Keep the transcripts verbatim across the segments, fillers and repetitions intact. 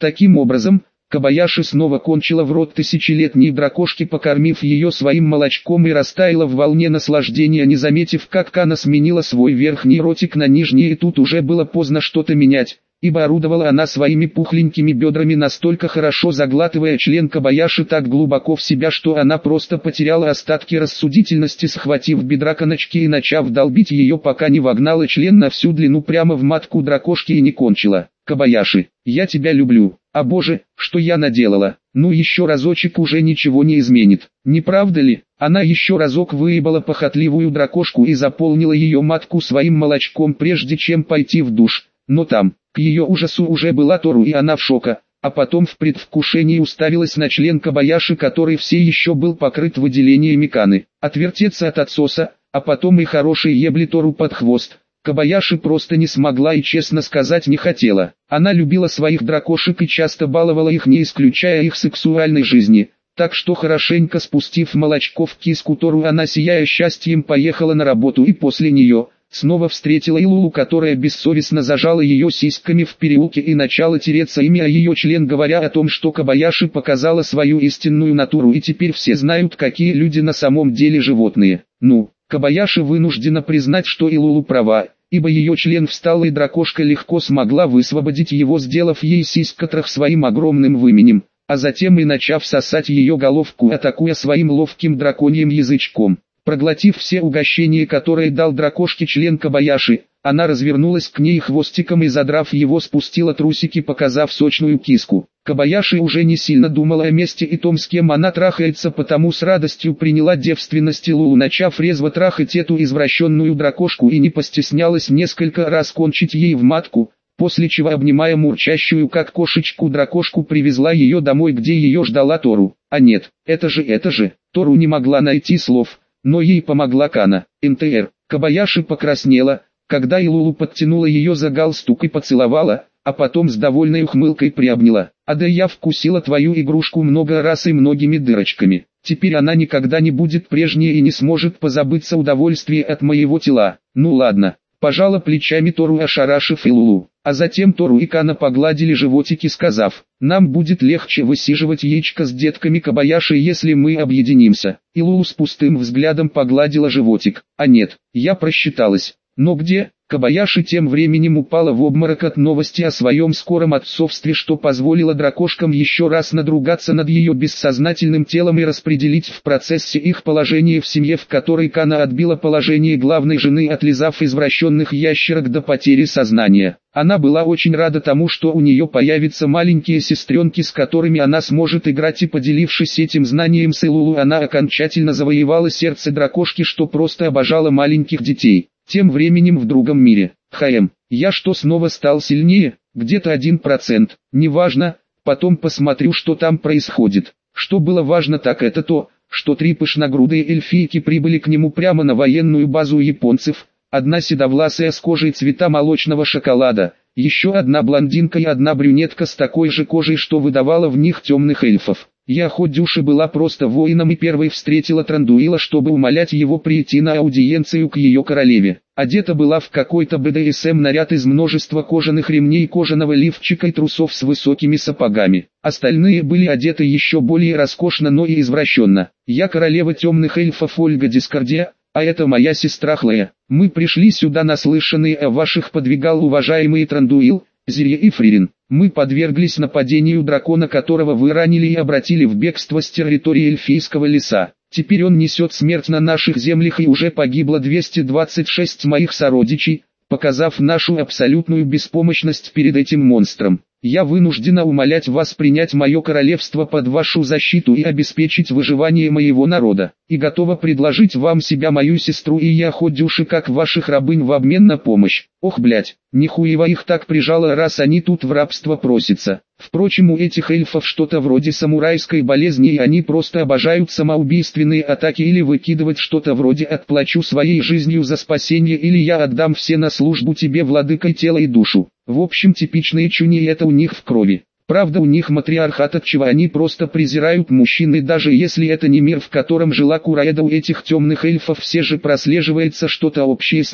Таким образом, Кобаяши снова кончила в рот тысячелетней дракошки, покормив ее своим молочком, и растаяла в волне наслаждения, не заметив, как Кана сменила свой верхний ротик на нижний, и тут уже было поздно что-то менять, ибо орудовала она своими пухленькими бедрами, настолько хорошо заглатывая член Кобаяши так глубоко в себя, что она просто потеряла остатки рассудительности, схватив бедра Каночки и начав долбить ее, пока не вогнала член на всю длину прямо в матку дракошки и не кончила. «Кобаяши, я тебя люблю. А боже, что я наделала? Ну еще разочек уже ничего не изменит, не правда ли?» Она еще разок выебала похотливую дракошку и заполнила ее матку своим молочком, прежде чем пойти в душ. Но там, к ее ужасу, уже была Тору, и она в шоке, а потом в предвкушении уставилась на член Кобаяши, который все еще был покрыт выделениями Каны. Отвертеться от отсоса, а потом и хорошей ебли Тору под хвост, Кобаяши просто не смогла и, честно сказать, не хотела. Она любила своих дракошек и часто баловала их, не исключая их сексуальной жизни. Так что, хорошенько спустив молочко в киску Тору, она, сияя счастьем, поехала на работу, и после нее снова встретила Илулу, которая бессовестно зажала ее сиськами в переулке и начала тереться ими о ее член, говоря о том, что Кобаяши показала свою истинную натуру, и теперь все знают, какие люди на самом деле животные. Ну, Кобаяши вынуждена признать, что Илулу права, ибо ее член встал, и дракошка легко смогла высвободить его, сделав ей сиськотрах своим огромным выменем, а затем и начав сосать ее головку, атакуя своим ловким драконьим язычком. Проглотив все угощения, которые дал дракошке член Кобаяши, она развернулась к ней хвостиком и, задрав его, спустила трусики, показав сочную киску. Кобаяши уже не сильно думала о месте и том, с кем она трахается, потому с радостью приняла девственность Илулу, начав резво трахать эту извращенную дракошку, и не постеснялась несколько раз кончить ей в матку, после чего, обнимая мурчащую как кошечку дракошку, привезла ее домой, где ее ждала Тору. А нет, это же, это же, Тору не могла найти слов, но ей помогла Кана. эн тэ эр. Кобаяши покраснела, когда Илулу подтянула ее за галстук и поцеловала, а потом с довольной ухмылкой приобняла. «А да я вкусила твою игрушку много раз и многими дырочками. Теперь она никогда не будет прежней и не сможет позабыться удовольствия от моего тела». «Ну ладно», — пожала плечами Тору, ошарашив Илулу. А затем Тору и Кана погладили животики, сказав: «Нам будет легче высиживать яичко с детками Кобаяши, если мы объединимся». Илулу с пустым взглядом погладила животик. «А нет, я просчиталась. Но где?» Кобаяши тем временем упала в обморок от новости о своем скором отцовстве, что позволило дракошкам еще раз надругаться над ее бессознательным телом и распределить в процессе их положение в семье, в которой Кана отбила положение главной жены, отлизав извращенных ящерок до потери сознания. Она была очень рада тому, что у нее появятся маленькие сестренки, с которыми она сможет играть, и, поделившись этим знанием с Илулу, она окончательно завоевала сердце дракошки, что просто обожала маленьких детей. Тем временем в другом мире. «Хм, я что, снова стал сильнее? Где-то один процент, неважно, потом посмотрю, что там происходит». Что было важно, так это то, что три пышногрудые эльфийки прибыли к нему прямо на военную базу японцев, одна седовласая с кожей цвета молочного шоколада, еще одна блондинка и одна брюнетка с такой же кожей, что выдавала в них темных эльфов. Яходюша была просто воином и первой встретила Трандуила, чтобы умолять его прийти на аудиенцию к ее королеве. Одета была в какой-то бэ дэ эс эм наряд из множества кожаных ремней, кожаного лифчика и трусов с высокими сапогами. Остальные были одеты еще более роскошно, но и извращенно. «Я королева темных эльфов Ольга Дискордия, а это моя сестра Хлоя. Мы пришли сюда, наслышанные о ваших подвигах, уважаемые Трандуил, Зирья и Фририн. Мы подверглись нападению дракона, которого вы ранили и обратили в бегство с территории эльфийского леса. Теперь он несет смерть на наших землях, и уже погибло двести двадцать шесть моих сородичей, показав нашу абсолютную беспомощность перед этим монстром. Я вынуждена умолять вас принять мое королевство под вашу защиту и обеспечить выживание моего народа, и готова предложить вам себя, мою сестру и Яходюши, как ваших рабынь в обмен на помощь». Ох, блять, нихуево их так прижало, раз они тут в рабство просятся. Впрочем, у этих эльфов что-то вроде самурайской болезни, и они просто обожают самоубийственные атаки или выкидывать что-то вроде «отплачу своей жизнью за спасение» или «я отдам все на службу тебе, владыкой тела и душу». В общем, типичные чуни, это у них в крови. Правда, у них матриархат, отчего они просто презирают мужчин, и даже если это не мир, в котором жила Кураэда, у этих темных эльфов все же прослеживается что-то общее с ней.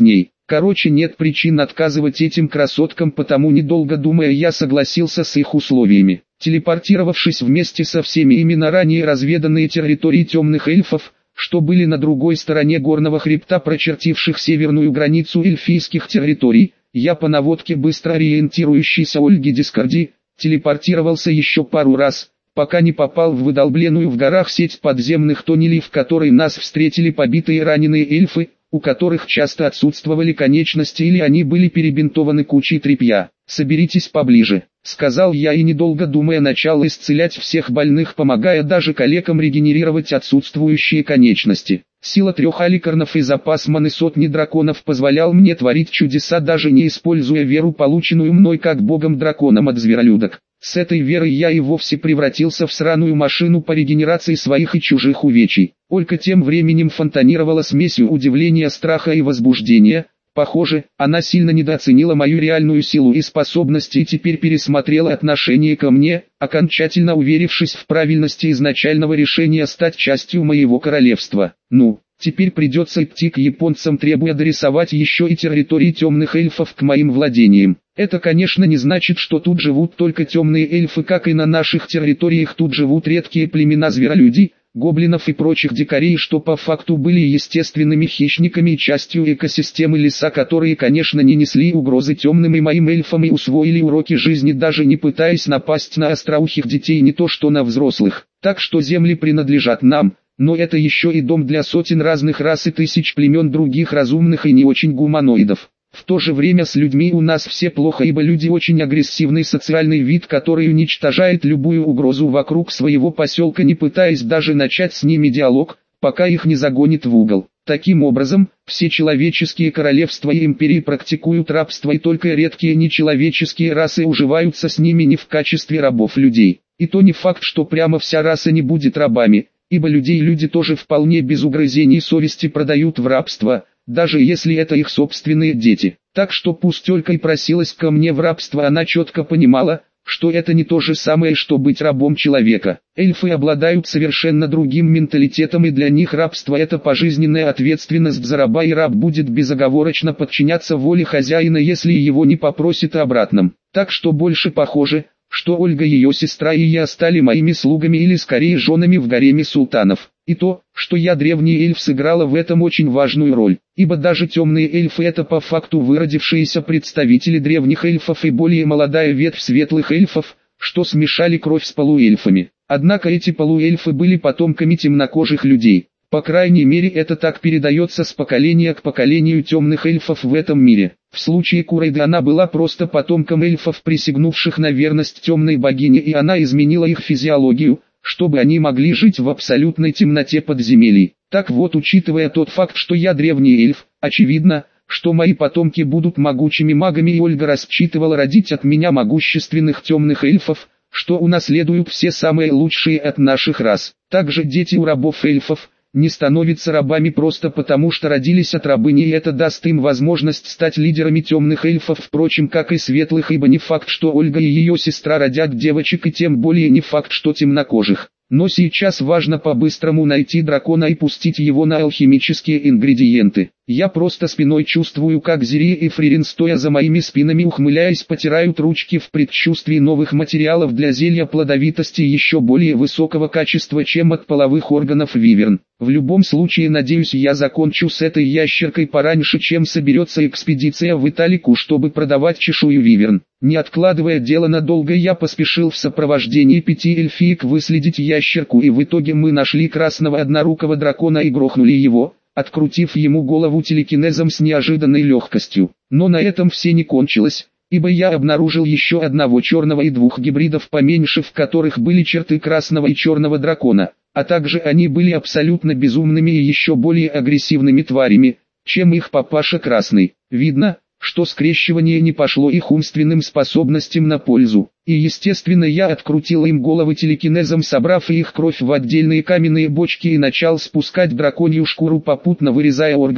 Короче, нет причин отказывать этим красоткам, потому недолго думая я согласился с их условиями. Телепортировавшись вместе со всеми ими на ранее разведанные территории темных эльфов, что были на другой стороне горного хребта, прочертивших северную границу эльфийских территорий, я по наводке быстро ориентирующейся Ольги Дискорди, телепортировался еще пару раз, пока не попал в выдолбленную в горах сеть подземных тоннелей, в которой нас встретили побитые и раненые эльфы, у которых часто отсутствовали конечности или они были перебинтованы кучей тряпья. «Соберитесь поближе», — сказал я и недолго думая начал исцелять всех больных, помогая даже калекам регенерировать отсутствующие конечности. Сила трех аликарнов и запас маны сотни драконов позволял мне творить чудеса, даже не используя веру, полученную мной как богом-драконом от зверолюдок. С этой верой я и вовсе превратился в сраную машину по регенерации своих и чужих увечий. Ольга тем временем фонтанировала смесью удивления, страха и возбуждения. Похоже, она сильно недооценила мою реальную силу и способности и теперь пересмотрела отношение ко мне, окончательно уверившись в правильности изначального решения стать частью моего королевства. Ну, теперь придется идти к японцам, требуя дорисовать еще и территории темных эльфов к моим владениям. Это, конечно, не значит, что тут живут только темные эльфы, как и на наших территориях тут живут редкие племена зверолюдей, гоблинов и прочих дикарей, что по факту были естественными хищниками и частью экосистемы леса, которые, конечно, не несли угрозы темным и моим эльфам и усвоили уроки жизни, даже не пытаясь напасть на остроухих детей, не то что на взрослых. Так что земли принадлежат нам, но это еще и дом для сотен разных рас и тысяч племен других разумных и не очень гуманоидов. В то же время с людьми у нас все плохо, ибо люди очень агрессивный социальный вид, который уничтожает любую угрозу вокруг своего поселка, не пытаясь даже начать с ними диалог, пока их не загонит в угол. Таким образом, все человеческие королевства и империи практикуют рабство, и только редкие нечеловеческие расы уживаются с ними не в качестве рабов людей. И то не факт, что прямо вся раса не будет рабами, ибо людей люди тоже вполне без угрызений совести продают в рабство, даже если это их собственные дети. Так что пусть Ольга и просилась ко мне в рабство, она четко понимала, что это не то же самое, что быть рабом человека. Эльфы обладают совершенно другим менталитетом, и для них рабство — это пожизненная ответственность за раба, и раб будет безоговорочно подчиняться воле хозяина, если его не попросит о обратном. Так что больше похоже, что Ольга, ее сестра и я стали моими слугами или скорее женами в гареме султанов. И то, что я древний эльф, сыграло в этом очень важную роль, ибо даже темные эльфы — это по факту выродившиеся представители древних эльфов и более молодая ветвь светлых эльфов, что смешали кровь с полуэльфами. Однако эти полуэльфы были потомками темнокожих людей. По крайней мере, это так передается с поколения к поколению темных эльфов в этом мире. В случае Курайды она была просто потомком эльфов, присягнувших на верность темной богине, и она изменила их физиологию, чтобы они могли жить в абсолютной темноте подземелий. Так вот, учитывая тот факт, что я древний эльф, очевидно, что мои потомки будут могучими магами, и Ольга рассчитывала родить от меня могущественных темных эльфов, что унаследуют все самые лучшие от наших рас. Также дети у рабов эльфов не становятся рабами просто потому, что родились от рабыни, и это даст им возможность стать лидерами темных эльфов, впрочем, как и светлых, ибо не факт, что Ольга и ее сестра родят девочек, и тем более не факт, что темнокожих. Но сейчас важно по-быстрому найти дракона и пустить его на алхимические ингредиенты. Я просто спиной чувствую, как Зири и Фририн, стоя за моими спинами, ухмыляясь, потирают ручки в предчувствии новых материалов для зелья плодовитости еще более высокого качества, чем от половых органов виверн. В любом случае, надеюсь, я закончу с этой ящеркой пораньше, чем соберется экспедиция в Италику, чтобы продавать чешую виверн. Не откладывая дело надолго, я поспешил в сопровождении пяти эльфиек выследить ящерку, и в итоге мы нашли красного однорукого дракона и грохнули его, открутив ему голову телекинезом с неожиданной легкостью. Но на этом все не кончилось, ибо я обнаружил еще одного черного и двух гибридов поменьше, в которых были черты красного и черного дракона, а также они были абсолютно безумными и еще более агрессивными тварями, чем их папаша красный. Видно, что скрещивание не пошло их умственным способностям на пользу, и естественно я открутил им головы телекинезом, собрав их кровь в отдельные каменные бочки, и начал спускать драконью шкуру, попутно вырезая органы,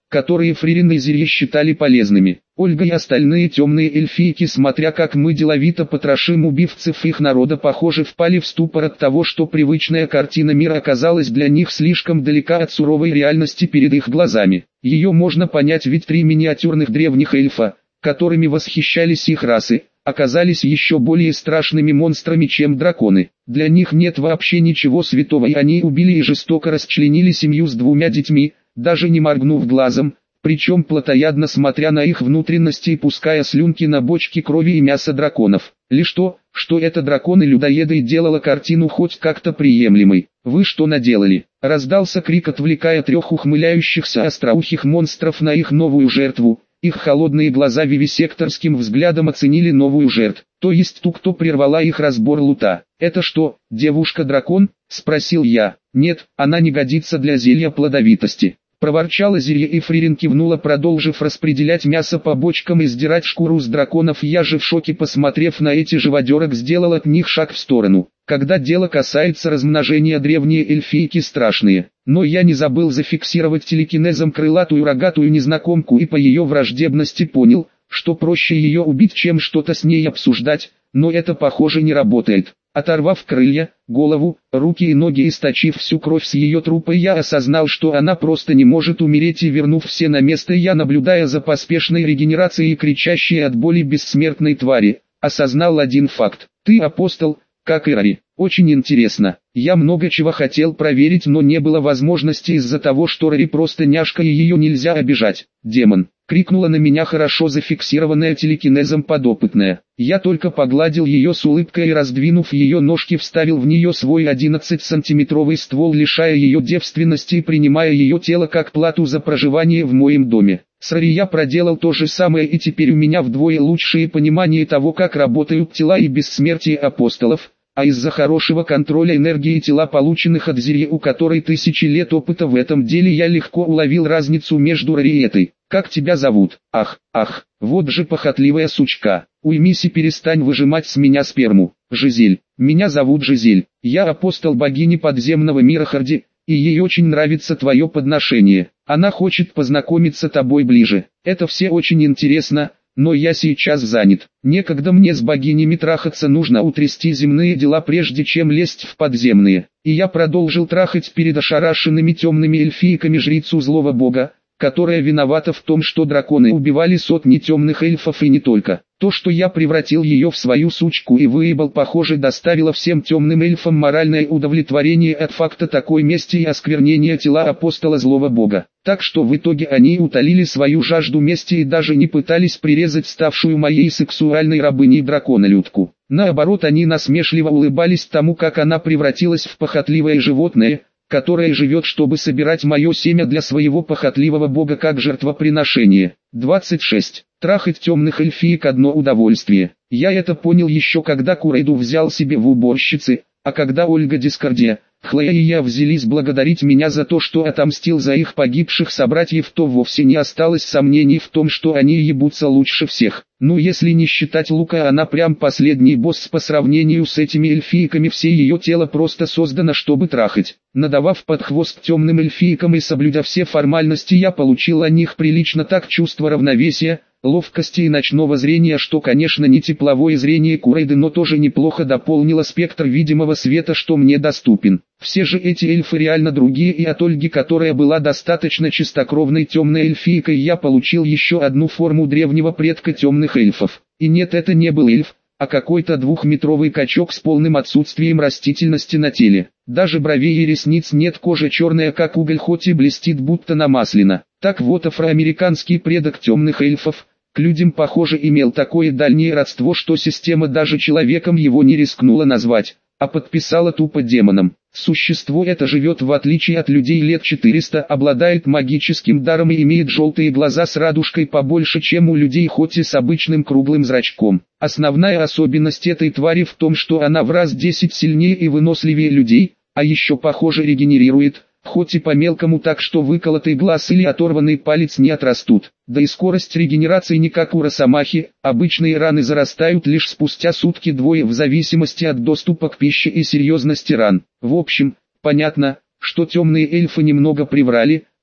которые Фририн и Зирье считали полезными. Ольга и остальные темные эльфийки, смотря как мы деловито потрошим убивцев их народа, похоже, впали в ступор от того, что привычная картина мира оказалась для них слишком далека от суровой реальности перед их глазами. Ее можно понять, ведь три миниатюрных древних эльфа, которыми восхищались их расы, оказались еще более страшными монстрами, чем драконы. Для них нет вообще ничего святого, и они убили и жестоко расчленили семью с двумя детьми, даже не моргнув глазом, причем плотоядно смотря на их внутренности и пуская слюнки на бочки крови и мяса драконов. Лишь то, что это драконы-людоеды, делало картину хоть как-то приемлемой. «Вы что наделали?» — раздался крик, отвлекая трех ухмыляющихся остроухих монстров на их новую жертву. Их холодные глаза вивисекторским взглядом оценили новую жертву, то есть ту, кто прервала их разбор лута. «Это что, девушка-дракон?» — спросил я. «Нет, она не годится для зелья плодовитости», — проворчала Зирья, и Фририн кивнула, продолжив распределять мясо по бочкам и сдирать шкуру с драконов. Я же в шоке, посмотрев на эти живодерок, сделал от них шаг в сторону. Когда дело касается размножения, древние эльфийки страшные. Но я не забыл зафиксировать телекинезом крылатую рогатую незнакомку и по ее враждебности понял, что проще ее убить, чем что-то с ней обсуждать, но это, похоже, не работает. Оторвав крылья, голову, руки и ноги, источив всю кровь с ее трупа, я осознал, что она просто не может умереть, и вернув все на место, я, наблюдая за поспешной регенерацией и кричащей от боли бессмертной твари, осознал один факт. «Ты апостол, как и Рари». Очень интересно. Я много чего хотел проверить, но не было возможности из-за того, что Рари просто няшка и ее нельзя обижать. «Демон!» — крикнула на меня хорошо зафиксированная телекинезом подопытная. Я только погладил ее с улыбкой и, раздвинув ее ножки, вставил в нее свой одиннадцатисантиметровый ствол, лишая ее девственности и принимая ее тело как плату за проживание в моем доме. С Рари я проделал то же самое, и теперь у меня вдвое лучшее понимание того, как работают тела и бессмертие апостолов. А из-за хорошего контроля энергии тела, полученных от Зирьи, у которой тысячи лет опыта в этом деле, я легко уловил разницу между Рари и этой. «Как тебя зовут?» «Ах, ах, вот же похотливая сучка. Уймись и перестань выжимать с меня сперму». «Жизель. Меня зовут Жизель. Я апостол богини подземного мира Харди, и ей очень нравится твое подношение. Она хочет познакомиться с тобой ближе. Это все очень интересно, но я сейчас занят. Некогда мне с богинями трахаться, нужно утрясти земные дела, прежде чем лезть в подземные». И я продолжил трахать перед ошарашенными темными эльфийками жрицу злого бога, которая виновата в том, что драконы убивали сотни темных эльфов и не только. То, что я превратил ее в свою сучку и выебал, похоже, доставило всем темным эльфам моральное удовлетворение от факта такой мести и осквернения тела апостола злого бога. Так что в итоге они утолили свою жажду мести и даже не пытались прирезать ставшую моей сексуальной рабыней драконолюдку. Наоборот, они насмешливо улыбались тому, как она превратилась в похотливое животное, которое живет, чтобы собирать мое семя для своего похотливого бога как жертвоприношение. двадцать шесть. Трахать темных эльфиек одно удовольствие. Я это понял еще когда Курейду взял себе в уборщицы, а когда Ольга Дискордия, Хлоя и я взялись благодарить меня за то, что отомстил за их погибших собратьев, то вовсе не осталось сомнений в том, что они ебутся лучше всех. Ну, если не считать Лука, она прям последний босс по сравнению с этими эльфийками. Все ее тело просто создано, чтобы трахать. Надавав под хвост темным эльфийкам и соблюдя все формальности, я получил о них прилично так чувство равновесия, ловкости и ночного зрения, что, конечно, не тепловое зрение Курейды, но тоже неплохо дополнило спектр видимого света, что мне доступен. Все же эти эльфы реально другие, и от Ольги, которая была достаточно чистокровной темной эльфийкой, я получил еще одну форму древнего предка темных эльфов. И нет, это не был эльф, а какой-то двухметровый качок с полным отсутствием растительности на теле. Даже бровей и ресниц нет, кожа черная как уголь, хоть и блестит будто намаслена. Так вот, афроамериканский предок темных эльфов, к людям, похоже, имел такое дальнее родство, что система даже человеком его не рискнула назвать, а подписала тупо демоном. Существо это живет в отличие от людей лет четыреста, обладает магическим даром и имеет желтые глаза с радужкой побольше, чем у людей, хоть и с обычным круглым зрачком. Основная особенность этой твари в том, что она в раз десять сильнее и выносливее людей, а еще, похоже, регенерирует, хоть и по-мелкому, так что выколотый глаз или оторванный палец не отрастут. Да и скорость регенерации не как у росомахи, обычные раны зарастают лишь спустя сутки-двое в зависимости от доступа к пище и серьезности ран. В общем, понятно, что темные эльфы немного приврали,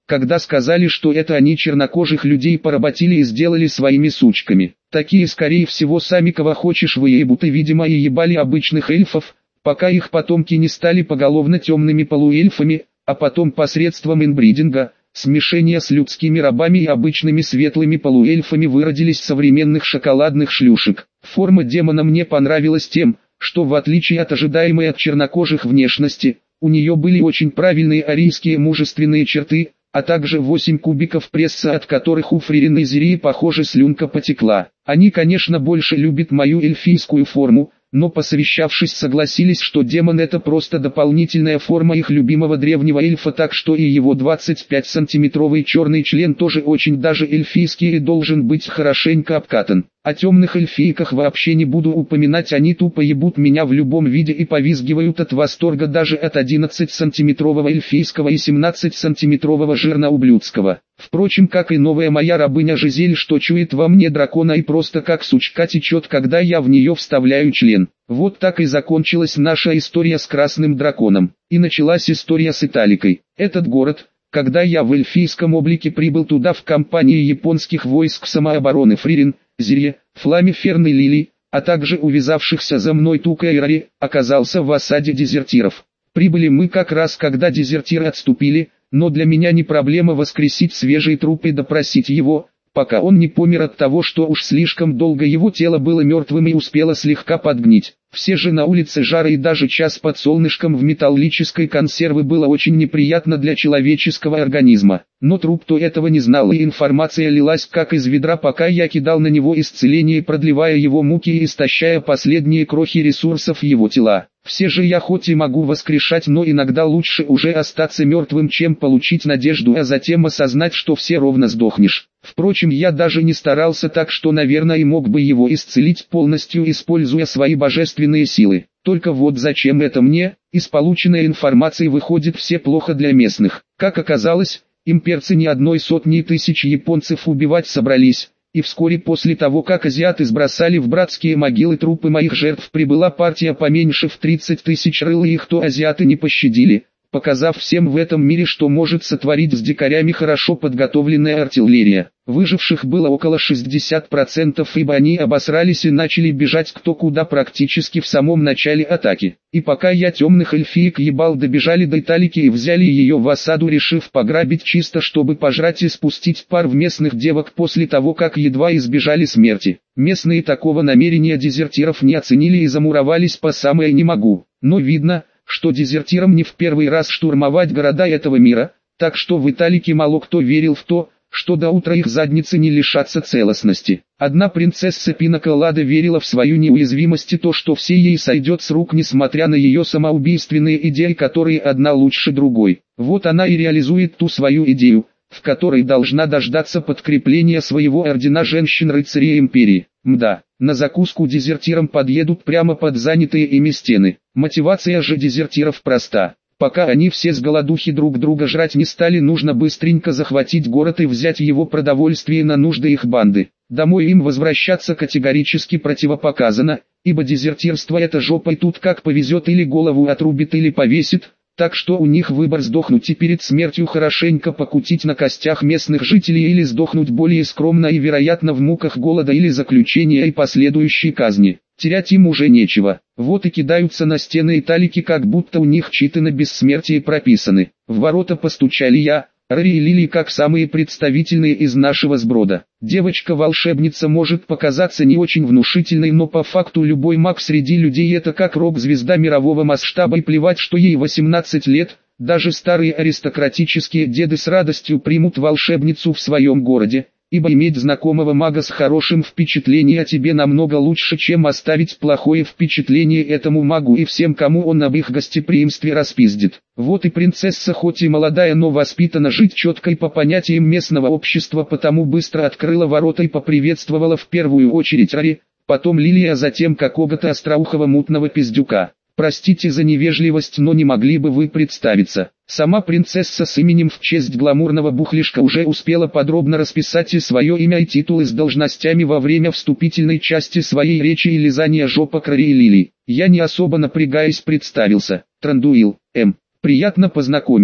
когда сказали, что это они чернокожих людей поработили и сделали своими сучками. Такие скорее всего сами кого хочешь выебут и видимо и ебали обычных эльфов, пока их потомки не стали поголовно темными полуэльфами, а потом посредством инбридинга, смешения с людскими рабами и обычными светлыми полуэльфами выродились современных шоколадных шлюшек. Форма демона мне понравилась тем, что в отличие от ожидаемой от чернокожих внешности, у нее были очень правильные арийские мужественные черты, а также восемь кубиков пресса, от которых у Фририн и Зирии, похоже, слюнка потекла. Они, конечно, больше любят мою эльфийскую форму, но посовещавшись согласились, что демон это просто дополнительная форма их любимого древнего эльфа, так что и его двадцать пять сантиметровый черный член тоже очень даже эльфийский и должен быть хорошенько обкатан. О темных эльфийках вообще не буду упоминать, они тупо ебут меня в любом виде и повизгивают от восторга даже от одиннадцатисантиметрового эльфийского и семнадцатисантиметрового жирноублюдского. Впрочем, как и новая моя рабыня Жизель, что чует во мне дракона и просто как сучка течет, когда я в нее вставляю член. Вот так и закончилась наша история с красным драконом. И началась история с Италикой. Этот город, когда я в эльфийском облике прибыл туда в компании японских войск самообороны Фририн, Зирье, Фламе Ферны Лили, а также увязавшихся за мной Тука и Рари, оказался в осаде дезертиров. Прибыли мы как раз когда дезертиры отступили, но для меня не проблема воскресить свежий труп и допросить его, пока он не помер от того, что уж слишком долго его тело было мертвым и успело слегка подгнить. Все же на улице жара и даже час под солнышком в металлической консервы было очень неприятно для человеческого организма. Но труп-то этого не знал, и информация лилась как из ведра, пока я кидал на него исцеление, продлевая его муки и истощая последние крохи ресурсов его тела. Все же я хоть и могу воскрешать, но иногда лучше уже остаться мертвым, чем получить надежду, а затем осознать, что все ровно сдохнешь. Впрочем, я даже не старался, так что, наверное, и мог бы его исцелить полностью, используя свои божественные силы. Только вот зачем это мне? Из полученной информации выходит все плохо для местных. Как оказалось, имперцы не одной сотни тысяч японцев убивать собрались. И вскоре после того, как азиаты сбросали в братские могилы трупы моих жертв, прибыла партия поменьше в тридцать тысяч рыл, и их то азиаты не пощадили, показав всем в этом мире, что может сотворить с дикарями хорошо подготовленная артиллерия. Выживших было около шестидесяти процентов, ибо они обосрались и начали бежать кто куда практически в самом начале атаки. И пока я темных эльфиек ебал, добежали до Италики и взяли ее в осаду, решив пограбить чисто, чтобы пожрать и спустить пар в местных девок после того, как едва избежали смерти. Местные такого намерения дезертиров не оценили и замуровались по самое не могу. Но видно, что дезертирам не в первый раз штурмовать города этого мира, так что в Италике мало кто верил в то, что до утра их задницы не лишатся целостности. Одна принцесса Пинаколада верила в свою неуязвимость и то, что все ей сойдет с рук, несмотря на ее самоубийственные идеи, которые одна лучше другой. Вот она и реализует ту свою идею, в которой должна дождаться подкрепления своего ордена женщин-рыцарей империи. Мда, на закуску дезертирам подъедут прямо под занятые ими стены. Мотивация же дезертиров проста. Пока они все с голодухи друг друга жрать не стали, нужно быстренько захватить город и взять его продовольствие на нужды их банды. Домой им возвращаться категорически противопоказано, ибо дезертирство это жопа, и тут как повезет, или голову отрубит, или повесит. Так что у них выбор: сдохнуть и перед смертью хорошенько покутить на костях местных жителей, или сдохнуть более скромно и вероятно в муках голода или заключения и последующей казни. Терять им уже нечего. Вот и кидаются на стены Италики, как будто у них читы на бессмертие прописаны. В ворота постучали я, Рари и Лили, как самые представительные из нашего сброда. Девочка-волшебница может показаться не очень внушительной, но по факту любой маг среди людей это как рок-звезда мирового масштаба, и плевать, что ей восемнадцать лет, даже старые аристократические деды с радостью примут волшебницу в своем городе, ибо иметь знакомого мага с хорошим впечатлением о тебе намного лучше, чем оставить плохое впечатление этому магу и всем, кому он об их гостеприимстве распиздит. Вот и принцесса, хоть и молодая, но воспитана жить четко и по понятиям местного общества, потому быстро открыла ворота и поприветствовала в первую очередь Рари, потом Лили, а затем какого-то остроухого мутного пиздюка. Простите за невежливость, но не могли бы вы представиться? Сама принцесса с именем в честь гламурного бухлишка уже успела подробно расписать и свое имя и титулы с должностями во время вступительной части своей речи и лизания жопок Рари и Лили. Я, не особо напрягаясь, представился. Трандуил, М. Приятно познакомиться.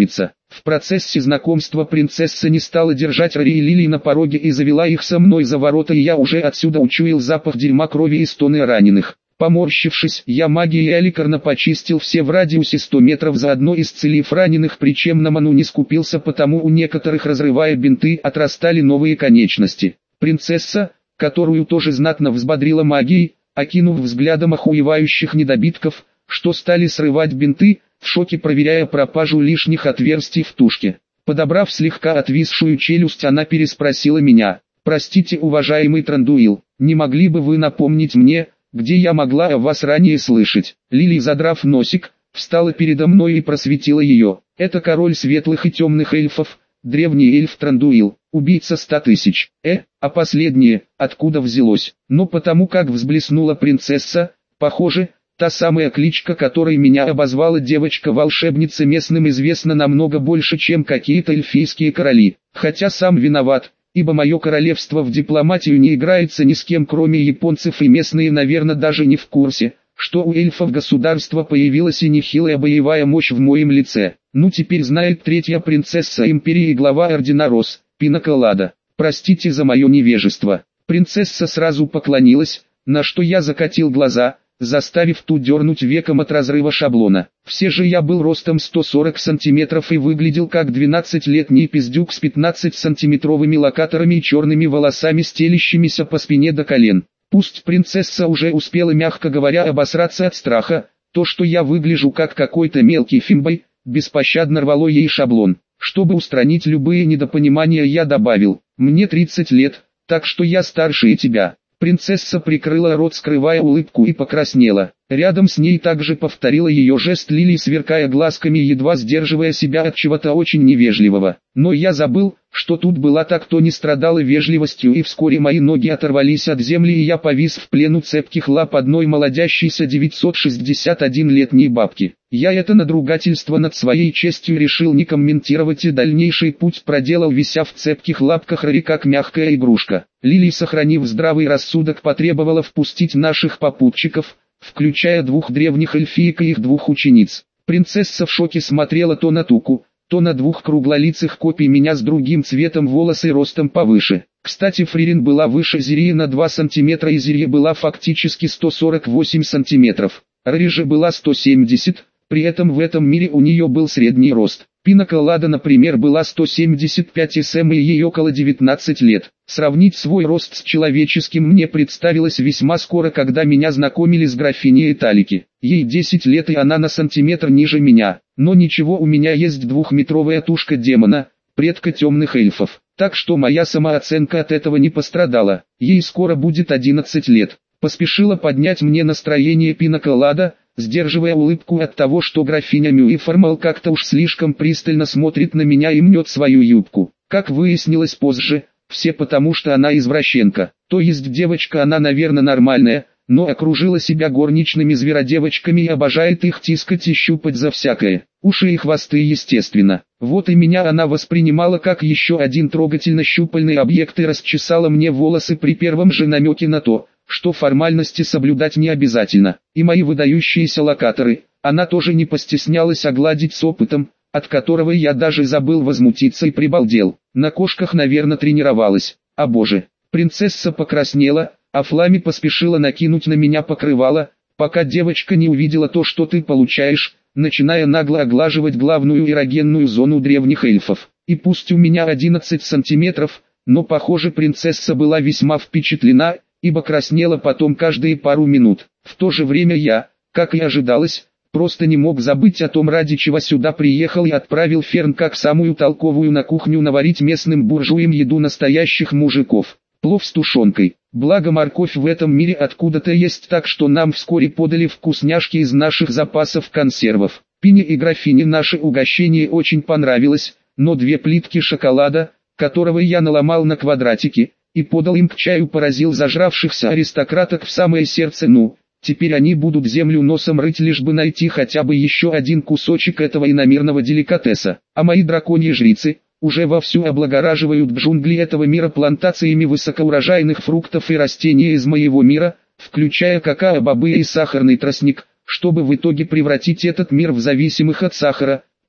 В процессе знакомства принцесса не стала держать Рори и Лили на пороге и завела их со мной за ворота, и я уже отсюда учуял запах дерьма, крови и стоны раненых. Поморщившись, я магией Аликарна почистил все в радиусе ста метров, заодно исцелив раненых, причем на ману не скупился, потому у некоторых, разрывая бинты, отрастали новые конечности. Принцесса, которую тоже знатно взбодрила магией, окинув взглядом охуевающих недобитков, что стали срывать бинты, в шоке проверяя пропажу лишних отверстий в тушке. Подобрав слегка отвисшую челюсть, она переспросила меня: «Простите, уважаемый Трандуил, не могли бы вы напомнить мне, где я могла о вас ранее слышать?» Лили, задрав носик, встала передо мной и просветила ее. «Это король светлых и темных эльфов, древний эльф Трандуил, убийца ста тысяч. Э, а последнее, откуда взялось?» Но потому как взблеснула принцесса, похоже, та самая кличка, которой меня обозвала девочка-волшебница, местным известна намного больше, чем какие-то эльфийские короли. Хотя сам виноват, ибо мое королевство в дипломатию не играется ни с кем, кроме японцев, и местные, наверное, даже не в курсе, что у эльфов государства появилась и нехилая боевая мощь в моем лице. Ну теперь знает третья принцесса империи и глава ордена Рос, Пина Колада. Простите за мое невежество. Принцесса сразу поклонилась, на что я закатил глаза, заставив ту дернуть веком от разрыва шаблона. Все же я был ростом сто сорок сантиметров и выглядел как двенадцатилетний пиздюк с пятнадцатисантиметровыми локаторами и черными волосами, стелящимися по спине до колен. Пусть принцесса уже успела, мягко говоря, обосраться от страха, то, что я выгляжу как какой-то мелкий фимбой, беспощадно рвало ей шаблон. Чтобы устранить любые недопонимания, я добавил: «Мне тридцать лет, так что я старше тебя». Принцесса прикрыла рот, скрывая улыбку, и покраснела. Рядом с ней также повторила ее жест Лили, сверкая глазками, едва сдерживая себя от чего-то очень невежливого. Но я забыл, что тут была та, кто не страдала вежливостью, и вскоре мои ноги оторвались от земли, и я повис в плену цепких лап одной молодящейся девятьсот шестьдесят однолетней бабки. Я это надругательство над своей честью решил не комментировать, и дальнейший путь проделал, вися в цепких лапках Рори как мягкая игрушка. Лили, сохранив здравый рассудок, потребовала впустить наших попутчиков, включая двух древних эльфиек и их двух учениц. Принцесса в шоке смотрела то на Туку, то на двух круглолицых копий меня с другим цветом волос и ростом повыше. Кстати, Фририн была выше Зирии на два сантиметра, и Зирия была фактически сто сорок восемь сантиметров. Рори же была сто семьдесят, при этом в этом мире у нее был средний рост. Пина Колада, например, была сто семьдесят пять сантиметров, и ей около девятнадцати лет. Сравнить свой рост с человеческим мне представилось весьма скоро, когда меня знакомили с графиней Талики. Ей десять лет, и она на сантиметр ниже меня. Но ничего, у меня есть двухметровая тушка демона, предка темных эльфов. Так что моя самооценка от этого не пострадала. Ей скоро будет одиннадцать лет. Поспешила поднять мне настроение Пина Колада, сдерживая улыбку от того, что графиня Мюиформал как-то уж слишком пристально смотрит на меня и мнет свою юбку. Как выяснилось позже, все потому, что она извращенка. То есть девочка она, наверное, нормальная, но окружила себя горничными зверодевочками и обожает их тискать и щупать за всякое. Уши и хвосты, естественно. Вот и меня она воспринимала как еще один трогательно-щупальный объект и расчесала мне волосы при первом же намеке на то, что формальности соблюдать не обязательно. И мои выдающиеся локаторы, она тоже не постеснялась огладить с опытом, от которого я даже забыл возмутиться и прибалдел. На кошках, наверное, тренировалась. А боже, принцесса покраснела, а Флами поспешила накинуть на меня покрывало, пока девочка не увидела то, что ты получаешь, начиная нагло оглаживать главную эрогенную зону древних эльфов. И пусть у меня одиннадцать сантиметров, но похоже, принцесса была весьма впечатлена, ибо краснела потом каждые пару минут. В то же время я, как и ожидалось, просто не мог забыть о том, ради чего сюда приехал, и отправил Ферн как самую толковую на кухню наварить местным буржуям еду настоящих мужиков. Плов с тушенкой. Благо морковь в этом мире откуда-то есть, так что нам вскоре подали вкусняшки из наших запасов консервов. Пине и графине наше угощение очень понравилось, но две плитки шоколада, которого я наломал на квадратики, и подал им к чаю, поразил зажравшихся аристократок в самое сердце. Ну, теперь они будут землю носом рыть, лишь бы найти хотя бы еще один кусочек этого иномирного деликатеса. А мои драконьи жрицы уже вовсю облагораживают джунгли этого мира плантациями высокоурожайных фруктов и растений из моего мира, включая какао-бобы и сахарный тростник, чтобы в итоге превратить этот мир в зависимых от сахара,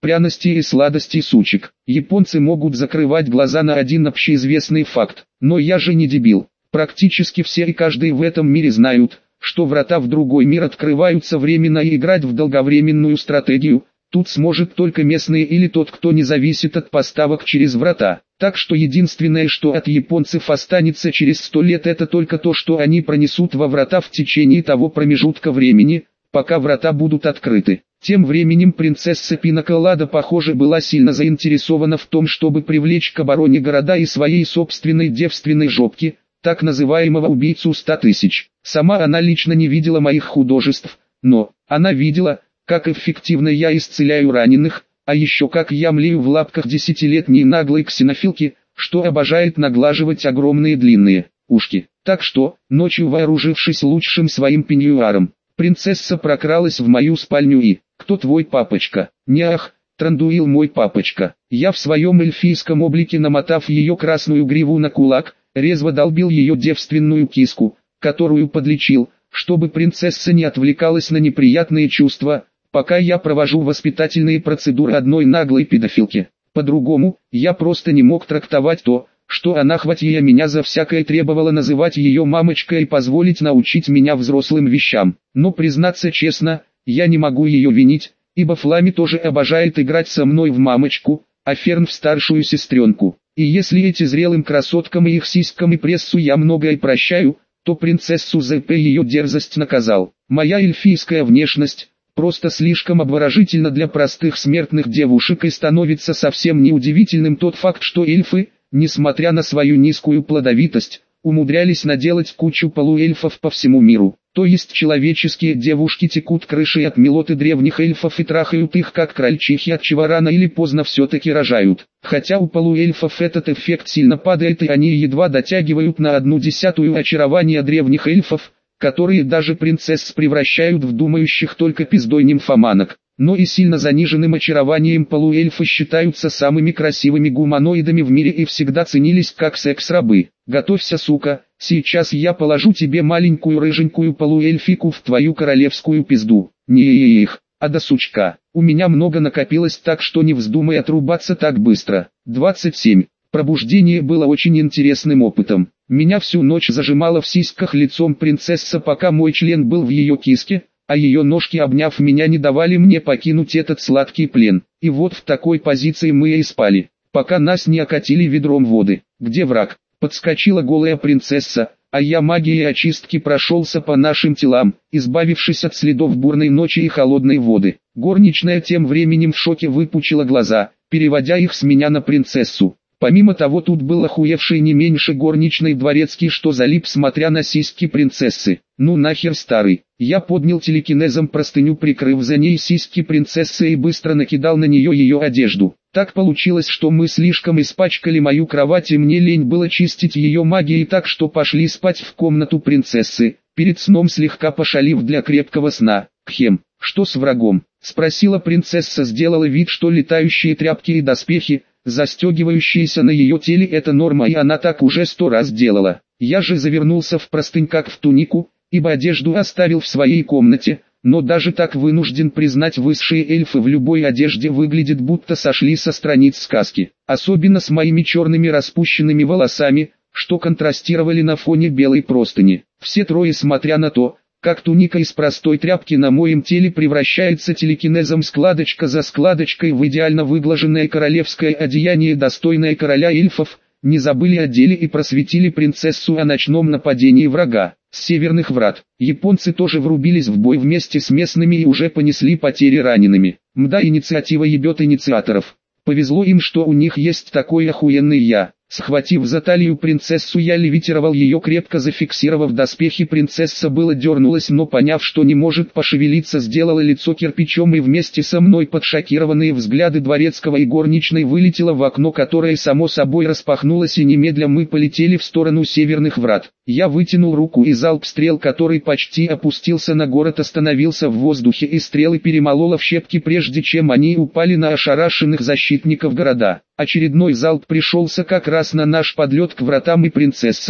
пряностей и сладостей сучек. Японцы могут закрывать глаза на один общеизвестный факт, но я же не дебил. Практически все и каждый в этом мире знают, что врата в другой мир открываются временно, и играть в долговременную стратегию тут сможет только местный или тот, кто не зависит от поставок через врата. Так что единственное, что от японцев останется через сто лет, это только то, что они пронесут во врата в течение того промежутка времени, пока врата будут открыты. Тем временем принцесса Пинаколада, похоже, была сильно заинтересована в том, чтобы привлечь к обороне города и своей собственной девственной жопки, так называемого убийцу ста тысяч. Сама она лично не видела моих художеств, но она видела, как эффективно я исцеляю раненых, а еще как я млею в лапках десятилетней наглой ксенофилки, что обожает наглаживать огромные длинные ушки. Так что, ночью, вооружившись лучшим своим пеньюаром, принцесса прокралась в мою спальню и: «Кто твой папочка?» «Нях, Трандуил мой папочка». Я в своем эльфийском облике, намотав ее красную гриву на кулак, резво долбил ее девственную киску, которую подлечил, чтобы принцесса не отвлекалась на неприятные чувства, пока я провожу воспитательные процедуры одной наглой педофилки. По-другому, я просто не мог трактовать то, что она, хватая меня за всякое, требовала называть ее мамочкой и позволить научить меня взрослым вещам. Но признаться честно, я не могу ее винить, ибо Флами тоже обожает играть со мной в мамочку, а Ферн в старшую сестренку. И если эти зрелым красоткам и их сиськам и прессу я многое прощаю, то принцессу ЗП ее дерзость наказал. Моя эльфийская внешность просто слишком обворожительна для простых смертных девушек, и становится совсем неудивительным тот факт, что эльфы, несмотря на свою низкую плодовитость, умудрялись наделать кучу полуэльфов по всему миру. То есть человеческие девушки текут крышей от милоты древних эльфов и трахают их как крольчихи, отчего рано или поздно все-таки рожают. Хотя у полуэльфов этот эффект сильно падает, и они едва дотягивают на одну десятую очарования древних эльфов, которые даже принцесс превращают в думающих только пиздой нимфоманок. Но и сильно заниженным очарованием полуэльфы считаются самыми красивыми гуманоидами в мире и всегда ценились как секс-рабы. Готовься, сука, сейчас я положу тебе маленькую рыженькую полуэльфику в твою королевскую пизду. Не их, а до сучка. У меня много накопилось, так что не вздумай отрубаться так быстро. двадцать семь. Пробуждение было очень интересным опытом. Меня всю ночь зажимала в сиськах лицом принцесса, пока мой член был в ее киске, а ее ножки, обняв меня, не давали мне покинуть этот сладкий плен. И вот в такой позиции мы и спали, пока нас не окатили ведром воды. «Где враг?» — подскочила голая принцесса, а я магией очистки прошелся по нашим телам, избавившись от следов бурной ночи и холодной воды. Горничная тем временем в шоке выпучила глаза, переводя их с меня на принцессу. Помимо того, тут был охуевший не меньше горничной дворецкий, что залип, смотря на сиськи принцессы. Ну нахер, старый. Я поднял телекинезом простыню, прикрыв за ней сиськи принцессы, и быстро накидал на нее ее одежду. Так получилось, что мы слишком испачкали мою кровать, и мне лень было чистить ее магией, так что пошли спать в комнату принцессы, перед сном слегка пошалив для крепкого сна. «Кхем, что с врагом?» — спросила принцесса, сделала вид, что летающие тряпки и доспехи, застегивающиеся на ее теле, это норма, и она так уже сто раз делала. Я же завернулся в простынь как в тунику, ибо одежду оставил в своей комнате, но даже так вынужден признать, высшие эльфы в любой одежде выглядят будто сошли со страниц сказки. Особенно с моими черными распущенными волосами, что контрастировали на фоне белой простыни. Все трое, смотря на то, как туника из простой тряпки на моем теле превращается телекинезом складочка за складочкой в идеально выглаженное королевское одеяние, достойное короля эльфов, не забыли о деле и просветили принцессу о ночном нападении врага с северных врат. Японцы тоже врубились в бой вместе с местными и уже понесли потери ранеными. Мда, инициатива ебет инициаторов. Повезло им, что у них есть такой охуенный я. Схватив за талию принцессу, я левитировал ее, крепко зафиксировав доспехи. Принцесса было дернулась, но поняв, что не может пошевелиться, сделала лицо кирпичом, и вместе со мной под шокированные взгляды дворецкого и горничной вылетела в окно, которое само собой распахнулось, и немедля мы полетели в сторону северных врат. Я вытянул руку, и залп стрел, который почти опустился на город, остановился в воздухе, и стрелы перемололо в щепки, прежде чем они упали на ошарашенных защитников города. Очередной залп пришелся как раз на наш подлет к вратам, и принцесса,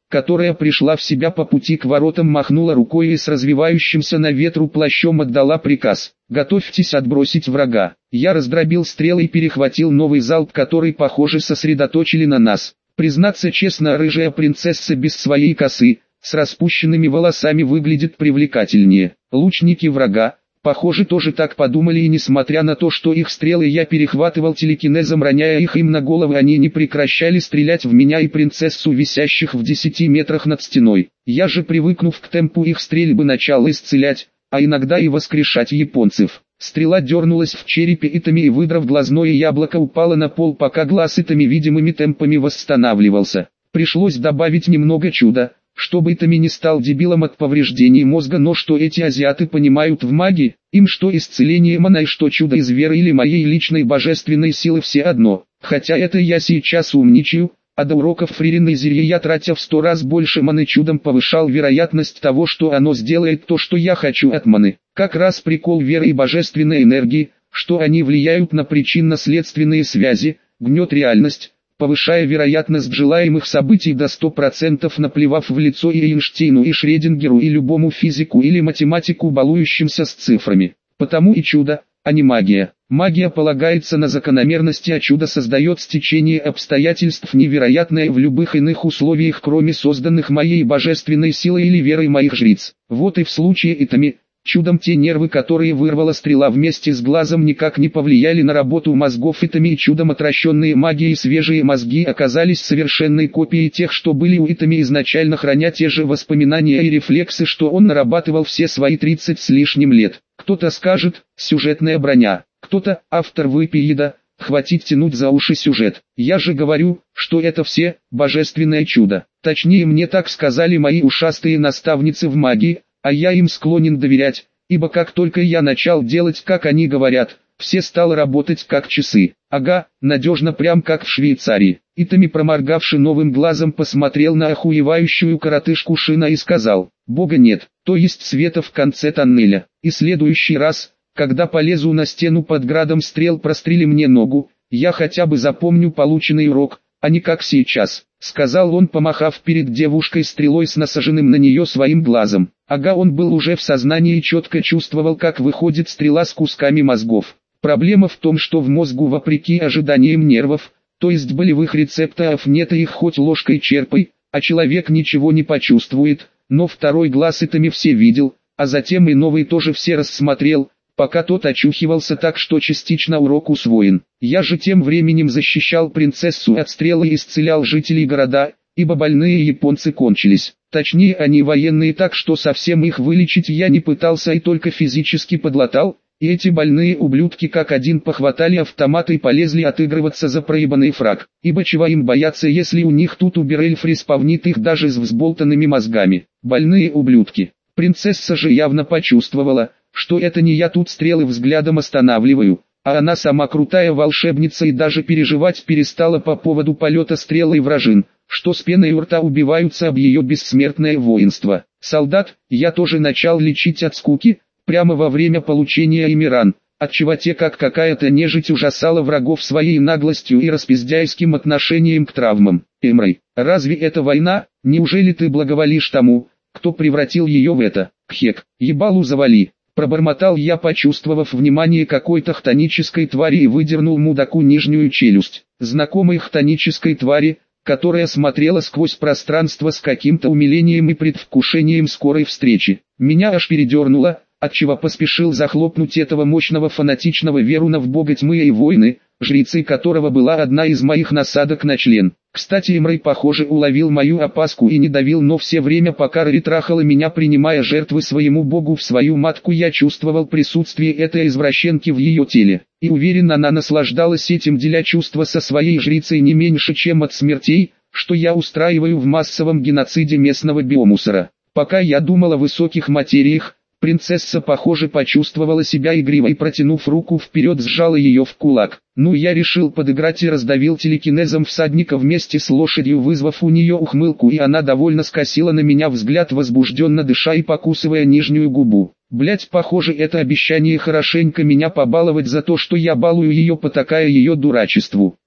которая пришла в себя по пути к воротам, махнула рукой и с развивающимся на ветру плащом отдала приказ: «Готовьтесь отбросить врага». Я раздробил стрелы и перехватил новый залп, который, похоже, сосредоточили на нас. Признаться честно, рыжая принцесса без своей косы, с распущенными волосами, выглядит привлекательнее. Лучники врага, похоже, тоже так подумали, и несмотря на то, что их стрелы я перехватывал телекинезом, роняя их им на головы, они не прекращали стрелять в меня и принцессу, висящих в десяти метрах над стеной. Я же, привыкнув к темпу их стрельбы, начал исцелять, а иногда и воскрешать японцев. Стрела дернулась в черепе Итами и, выдрав глазное яблоко, упала на пол, пока глаз Итами видимыми темпами восстанавливался. Пришлось добавить немного чуда, чтобы Итами не стал дебилом от повреждений мозга. Но что эти азиаты понимают в магии? Им что исцеление мана и что чудо из веры или моей личной божественной силы все одно. Хотя это я сейчас умничаю, а до уроков фриринной зелья я, тратя в сто раз больше маны, чудом повышал вероятность того, что оно сделает то, что я хочу от маны. Как раз прикол веры и божественной энергии, что они влияют на причинно-следственные связи, гнет реальность, повышая вероятность желаемых событий до ста процентов, наплевав в лицо и Эйнштейну, и Шрёдингеру, и любому физику или математику, балующимся с цифрами. Потому и чудо, а не магия. Магия полагается на закономерности, а чудо создает стечение обстоятельств, невероятное в любых иных условиях, кроме созданных моей божественной силой или верой моих жриц. Вот и в случае Итами. Чудом те нервы, которые вырвала стрела вместе с глазом, никак не повлияли на работу мозгов Итами, и чудом отращенные магией свежие мозги оказались совершенной копией тех, что были у Итами изначально, храня те же воспоминания и рефлексы, что он нарабатывал все свои тридцать с лишним лет. Кто-то скажет: сюжетная броня, кто-то: автор выпиеда, хватит тянуть за уши сюжет. Я же говорю, что это все божественное чудо. Точнее, мне так сказали мои ушастые наставницы в магии, а я им склонен доверять, ибо как только я начал делать, как они говорят, все стало работать как часы. Ага, надежно, прям как в Швейцарии. Итами, проморгавши новым глазом, посмотрел на охуевающую коротышку Шина и сказал: «Бога нет, то есть света в конце тоннеля. И следующий раз, когда полезу на стену под градом стрел, прострели мне ногу, я хотя бы запомню полученный урок, а не как сейчас», — сказал он, помахав перед девушкой стрелой с насаженным на нее своим глазом. Ага, он был уже в сознании и четко чувствовал, как выходит стрела с кусками мозгов. Проблема в том, что в мозгу, вопреки ожиданиям нервов, то есть болевых рецепторов, нет, и их хоть ложкой черпай, а человек ничего не почувствует. Но второй глаз Итами все видел, а затем и новый тоже все рассмотрел, пока тот очухивался, так что частично урок усвоен. Я же тем временем защищал принцессу от стрелы и исцелял жителей города, ибо больные японцы кончились. Точнее, они военные, так что совсем их вылечить я не пытался и только физически подлатал, и эти больные ублюдки как один похватали автоматы и полезли отыгрываться за проебанный фраг. Ибо чего им бояться, если у них тут Убер-эльф респавнит их даже с взболтанными мозгами. Больные ублюдки. Принцесса же явно почувствовала, что это не я тут стрелы взглядом останавливаю, а она сама крутая волшебница, и даже переживать перестала по поводу полета стрел и вражин, что с пеной у рта убиваются об ее бессмертное воинство. Солдат, я тоже начал лечить от скуки, прямо во время получения ими ран, отчего те, как какая-то нежить, ужасала врагов своей наглостью и распиздяйским отношением к травмам. Эмрей, разве это война? Неужели ты благоволишь тому, кто превратил ее в это? Кхек, ебалу завали. Пробормотал я, почувствовав внимание какой-то хтонической твари, и выдернул мудаку нижнюю челюсть. Знакомой хтонической твари, которая смотрела сквозь пространство с каким-то умилением и предвкушением скорой встречи. Меня аж передернуло, отчего поспешил захлопнуть этого мощного фанатичного веруна в бога тьмы и войны, жрицей которого была одна из моих насадок на член. Кстати, Эмрей, похоже, уловил мою опаску и не давил, но все время, пока Рори трахала меня, принимая жертвы своему богу в свою матку, я чувствовал присутствие этой извращенки в ее теле. И уверен, она наслаждалась этим, деля чувства со своей жрицей не меньше, чем от смертей, что я устраиваю в массовом геноциде местного биомусора. Пока я думал о высоких материях, принцесса, похоже, почувствовала себя игриво и, протянув руку вперед, сжала ее в кулак. Ну, я решил подыграть и раздавил телекинезом всадника вместе с лошадью, вызвав у нее ухмылку, и она довольно скосила на меня взгляд, возбужденно дыша и покусывая нижнюю губу. Блять, похоже, это обещание хорошенько меня побаловать за то, что я балую ее, потакая ее дурачеству.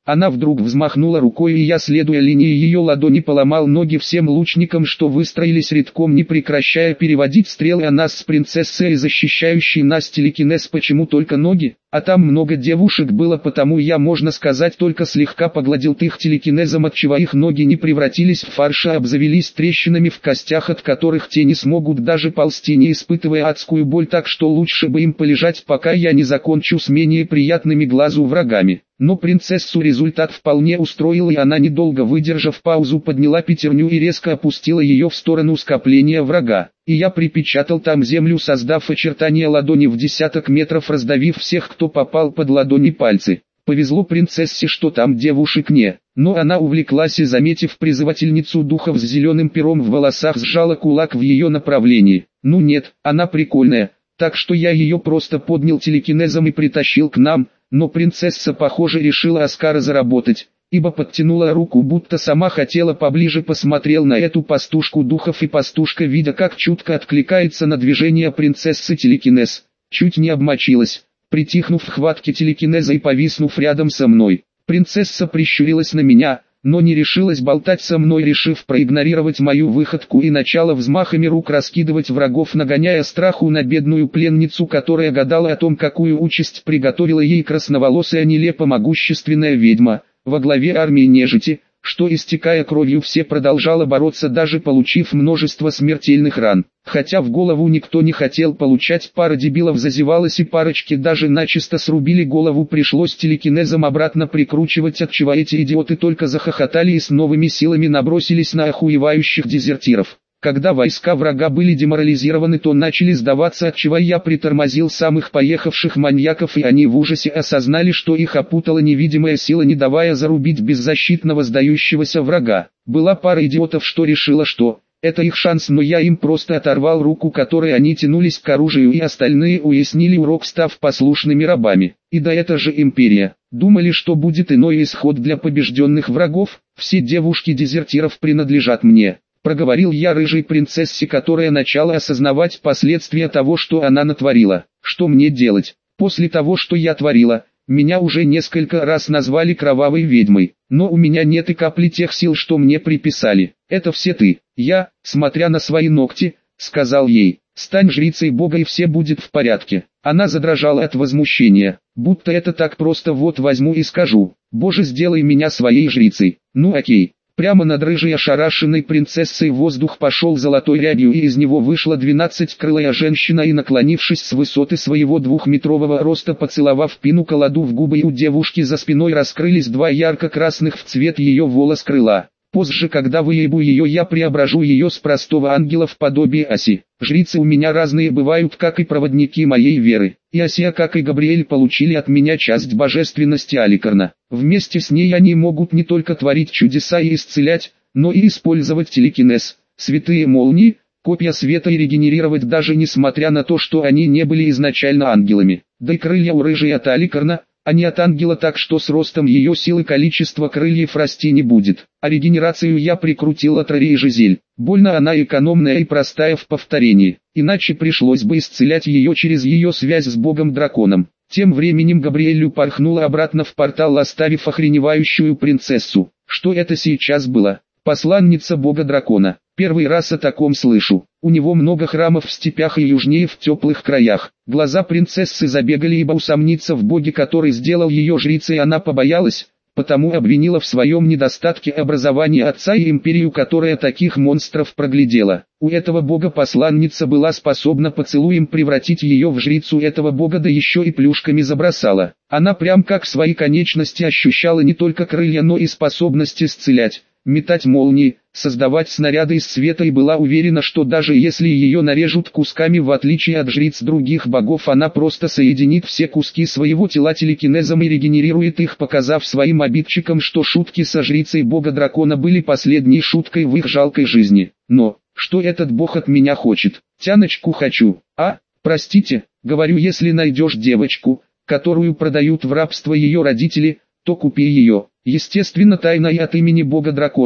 Она вдруг взмахнула рукой, и я, следуя линии ее ладони, поломал ноги всем лучникам, что выстроились рядком, не прекращая переводить стрелы. А нас с принцессой, защищающей нас телекинез, почему только ноги? А там много девушек было, потому я, можно сказать, только слегка погладил их телекинезом, отчего их ноги не превратились в фарш, а обзавелись трещинами в костях, от которых те не смогут даже ползти, не испытывая адскую боль, так что лучше бы им полежать, пока я не закончу с менее приятными глазу врагами. Но принцессу результат вполне устроил, и она, недолго выдержав паузу, подняла пятерню и резко опустила ее в сторону скопления врага. И я припечатал там землю, создав очертания ладони в десяток метров, раздавив всех, кто попал под ладони, пальцы. Повезло принцессе, что там девушек не, но она увлеклась и, заметив призывательницу духов с зеленым пером в волосах, сжала кулак в ее направлении. Ну нет, она прикольная, так что я ее просто поднял телекинезом и притащил к нам. Но принцесса, похоже, решила Оскара заработать, ибо подтянула руку, будто сама хотела поближе. Посмотрел на эту пастушку духов, и пастушка, видя, как чутко откликается на движение принцессы телекинез, чуть не обмочилась, притихнув в хватке телекинеза и повиснув рядом со мной. Принцесса прищурилась на меня, но не решилась болтать со мной, решив проигнорировать мою выходку, и начала взмахами рук раскидывать врагов, нагоняя страху на бедную пленницу, которая гадала о том, какую участь приготовила ей красноволосая нелепо могущественная ведьма во главе армии нежити, что, истекая кровью, все продолжала бороться, даже получив множество смертельных ран. Хотя в голову никто не хотел получать, пара дебилов зазевалась, и парочки даже начисто срубили голову, пришлось телекинезом обратно прикручивать, отчего эти идиоты только захохотали и с новыми силами набросились на охуевающих дезертиров. Когда войска врага были деморализированы, то начали сдаваться, отчего я притормозил самых поехавших маньяков, и они в ужасе осознали, что их опутала невидимая сила, не давая зарубить беззащитного сдающегося врага. Была пара идиотов, что решила, что это их шанс, но я им просто оторвал руку, которой они тянулись к оружию, и остальные уяснили урок, став послушными рабами. И да, это же империя. Думали, что будет иной исход для побежденных врагов? Все девушки дезертиров принадлежат мне. Проговорил я рыжей принцессе, которая начала осознавать последствия того, что она натворила. Что мне делать? После того, что я творила, меня уже несколько раз назвали кровавой ведьмой, но у меня нет и капли тех сил, что мне приписали. Это все ты. Я, смотря на свои ногти, сказал ей: стань жрицей бога, и все будет в порядке. Она задрожала от возмущения, будто это так просто: вот возьму и скажу: Боже, сделай меня своей жрицей. Ну окей. Прямо над рыжей ошарашенной принцессой воздух пошел золотой рябью, и из него вышла двенадцатикрылая женщина, и, наклонившись с высоты своего двухметрового роста, поцеловав пину колоду в губы, и у девушки за спиной раскрылись два ярко-красных в цвет ее волос крыла. Позже, когда выебу ее, я преображу ее с простого ангела в подобие Оси. Жрицы у меня разные бывают, как и проводники моей веры. И Осия, как и Габриэль, получили от меня часть божественности Аликарна. Вместе с ней они могут не только творить чудеса и исцелять, но и использовать телекинез, святые молнии, копья света, и регенерировать, даже несмотря на то, что они не были изначально ангелами. Да и крылья у рыжей от Аликарна, а не от ангела, так что с ростом ее силы количество крыльев расти не будет. А регенерацию я прикрутил от Рари и Жизель. Больно она экономная и простая в повторении, иначе пришлось бы исцелять ее через ее связь с богом-драконом. Тем временем Габриэль упорхнула обратно в портал, оставив охреневающую принцессу. Что это сейчас было? Посланница бога-дракона. Первый раз о таком слышу. У него много храмов в степях и южнее в теплых краях. Глаза принцессы забегали, ибо усомниться в боге, который сделал ее жрицей, она побоялась, потому обвинила в своем недостатке образования отца и империю, которая таких монстров проглядела. У этого бога посланница была способна поцелуем превратить ее в жрицу этого бога, да еще и плюшками забросала. Она прям как свои конечности ощущала не только крылья, но и способность исцелять, метать молнии, создавать снаряды из света, и была уверена, что даже если ее нарежут кусками, в отличие от жриц других богов, она просто соединит все куски своего тела телекинезом и регенерирует их, показав своим обидчикам, что шутки со жрицей бога-дракона были последней шуткой в их жалкой жизни. Но, что этот бог от меня хочет? Тяночку хочу. А, простите, говорю, если найдешь девочку, которую продают в рабство ее родители, то купи ее. Естественно, тайно и от имени бога-дракона,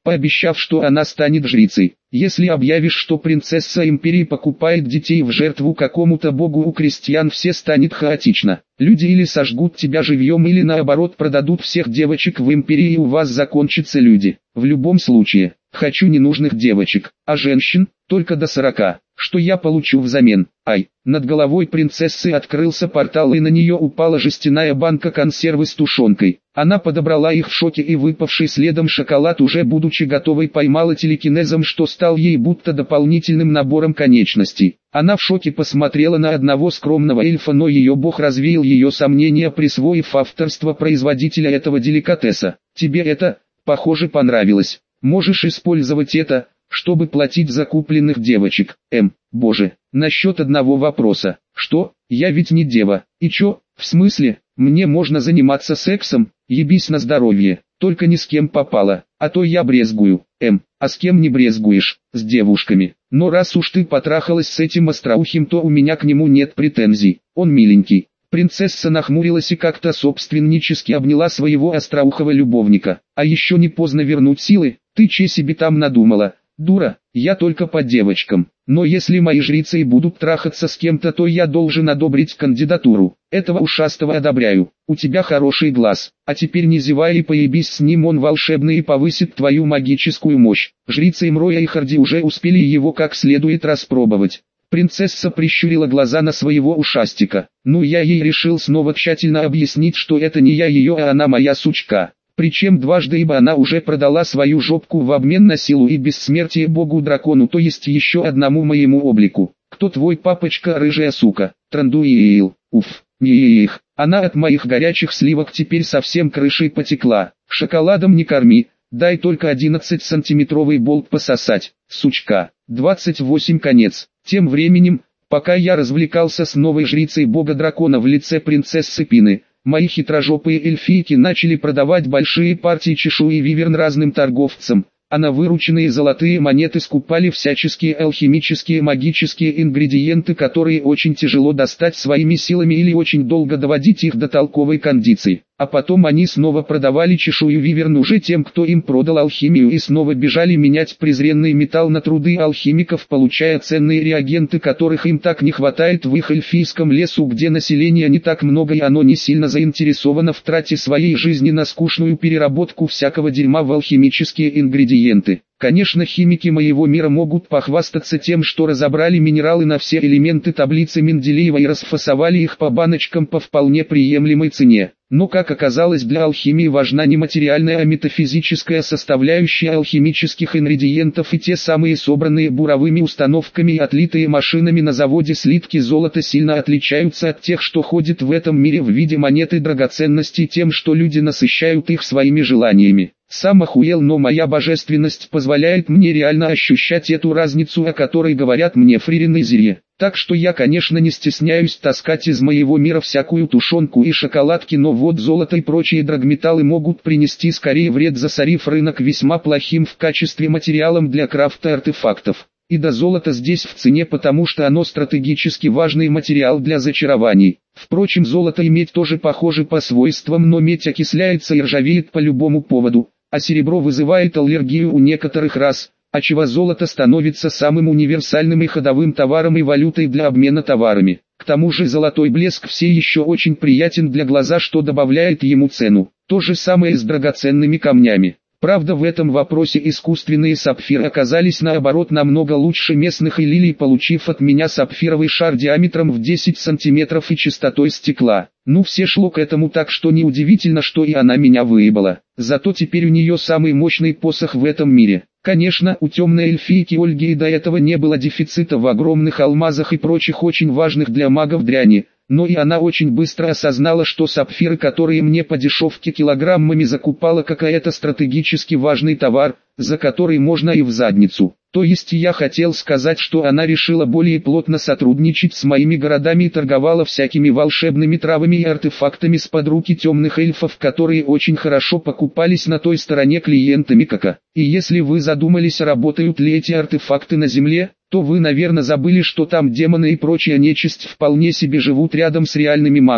пообещав, что она станет жрицей. Если объявишь, что принцесса империи покупает детей в жертву какому-то богу, у крестьян все станет хаотично. Люди или сожгут тебя живьем, или наоборот продадут всех девочек в империи, и у вас закончатся люди. В любом случае, хочу ненужных девочек, а женщин только до сорока. Что я получу взамен? Ай, над головой принцессы открылся портал, и на нее упала жестяная банка консервы с тушенкой. Она подобрала их в шоке, и выпавший следом шоколад, уже будучи готовой, поймала телекинезом, что стал ей будто дополнительным набором конечностей. Она в шоке посмотрела на одного скромного эльфа, но ее бог развеял ее сомнения, присвоив авторство производителя этого деликатеса. Тебе это, похоже, понравилось. Можешь использовать это, чтобы платить за купленных девочек. Эм, боже, насчет одного вопроса. Что, я ведь не дева. И чё, в смысле, мне можно заниматься сексом? Ебись на здоровье, только ни с кем попало, а то я брезгую. Эм, а с кем не брезгуешь? С девушками. Но раз уж ты потрахалась с этим остроухим, то у меня к нему нет претензий. Он миленький. Принцесса нахмурилась и как-то собственнически обняла своего остроухого любовника. А еще не поздно вернуть силы. Ты че себе там надумала? Дура, я только по девочкам. Но если мои жрицы и будут трахаться с кем-то, то я должен одобрить кандидатуру. Этого ушастого одобряю. У тебя хороший глаз. А теперь не зевай и поебись с ним, он волшебный и повысит твою магическую мощь. Жрицы Мроя и Харди уже успели его как следует распробовать. Принцесса прищурила глаза на своего ушастика. Ну, я ей решил снова тщательно объяснить, что это не я ее, а она моя сучка. Причем дважды, ибо она уже продала свою жопку в обмен на силу и бессмертие богу-дракону, то есть еще одному моему облику. Кто твой папочка, рыжая сука? Трандуил. Уф, не их. Она от моих горячих сливок теперь совсем крышей потекла. Шоколадом не корми, дай только одиннадцатисантиметровый болт пососать, сучка. двадцать восемь конец. Тем временем, пока я развлекался с новой жрицей бога-дракона в лице принцессы Пины, мои хитрожопые эльфийки начали продавать большие партии чешуи виверн разным торговцам, а на вырученные золотые монеты скупали всяческие алхимические магические ингредиенты, которые очень тяжело достать своими силами или очень долго доводить их до толковой кондиции. А потом они снова продавали чешую виверн уже тем, кто им продал алхимию, и снова бежали менять презренный металл на труды алхимиков, получая ценные реагенты, которых им так не хватает в их эльфийском лесу, где населения не так много и оно не сильно заинтересовано в трате своей жизни на скучную переработку всякого дерьма в алхимические ингредиенты. Конечно, химики моего мира могут похвастаться тем, что разобрали минералы на все элементы таблицы Менделеева и расфасовали их по баночкам по вполне приемлемой цене. Но, как оказалось, для алхимии важна не материальная, а метафизическая составляющая алхимических ингредиентов, и те самые собранные буровыми установками и отлитые машинами на заводе слитки золота сильно отличаются от тех, что ходят в этом мире в виде монет и драгоценностей, тем, что люди насыщают их своими желаниями. Сам охуел, но моя божественность позволяет мне реально ощущать эту разницу, о которой говорят мне Фририн и Зирье. Так что я, конечно, не стесняюсь таскать из моего мира всякую тушенку и шоколадки, но вот золото и прочие драгметаллы могут принести скорее вред, засорив рынок весьма плохим в качестве материалом для крафта артефактов. И да, золото здесь в цене, потому что оно стратегически важный материал для зачарований. Впрочем, золото иметь тоже похоже по свойствам, но медь окисляется и ржавеет по любому поводу, а серебро вызывает аллергию у некоторых рас, отчего золото становится самым универсальным и ходовым товаром и валютой для обмена товарами. К тому же золотой блеск все еще очень приятен для глаза, что добавляет ему цену. То же самое с драгоценными камнями. Правда, в этом вопросе искусственные сапфиры оказались наоборот намного лучше местных, и лилий, получив от меня сапфировый шар диаметром в десять сантиметров и чистотой стекла. Ну, все шло к этому, так что неудивительно, что и она меня выебала. Зато теперь у нее самый мощный посох в этом мире. Конечно, у темной эльфийки Ольги и до этого не было дефицита в огромных алмазах и прочих очень важных для магов дряни, но и она очень быстро осознала, что сапфиры, которые мне по дешевке килограммами закупала, какая-то стратегически важный товар, за который можно и в задницу. То есть я хотел сказать, что она решила более плотно сотрудничать с моими городами и торговала всякими волшебными травами и артефактами с под руки темных эльфов, которые очень хорошо покупались на той стороне клиентами Кака. И если вы задумались, работают ли эти артефакты на земле, то вы, наверное, забыли, что там демоны и прочая нечисть вполне себе живут рядом с реальными магами.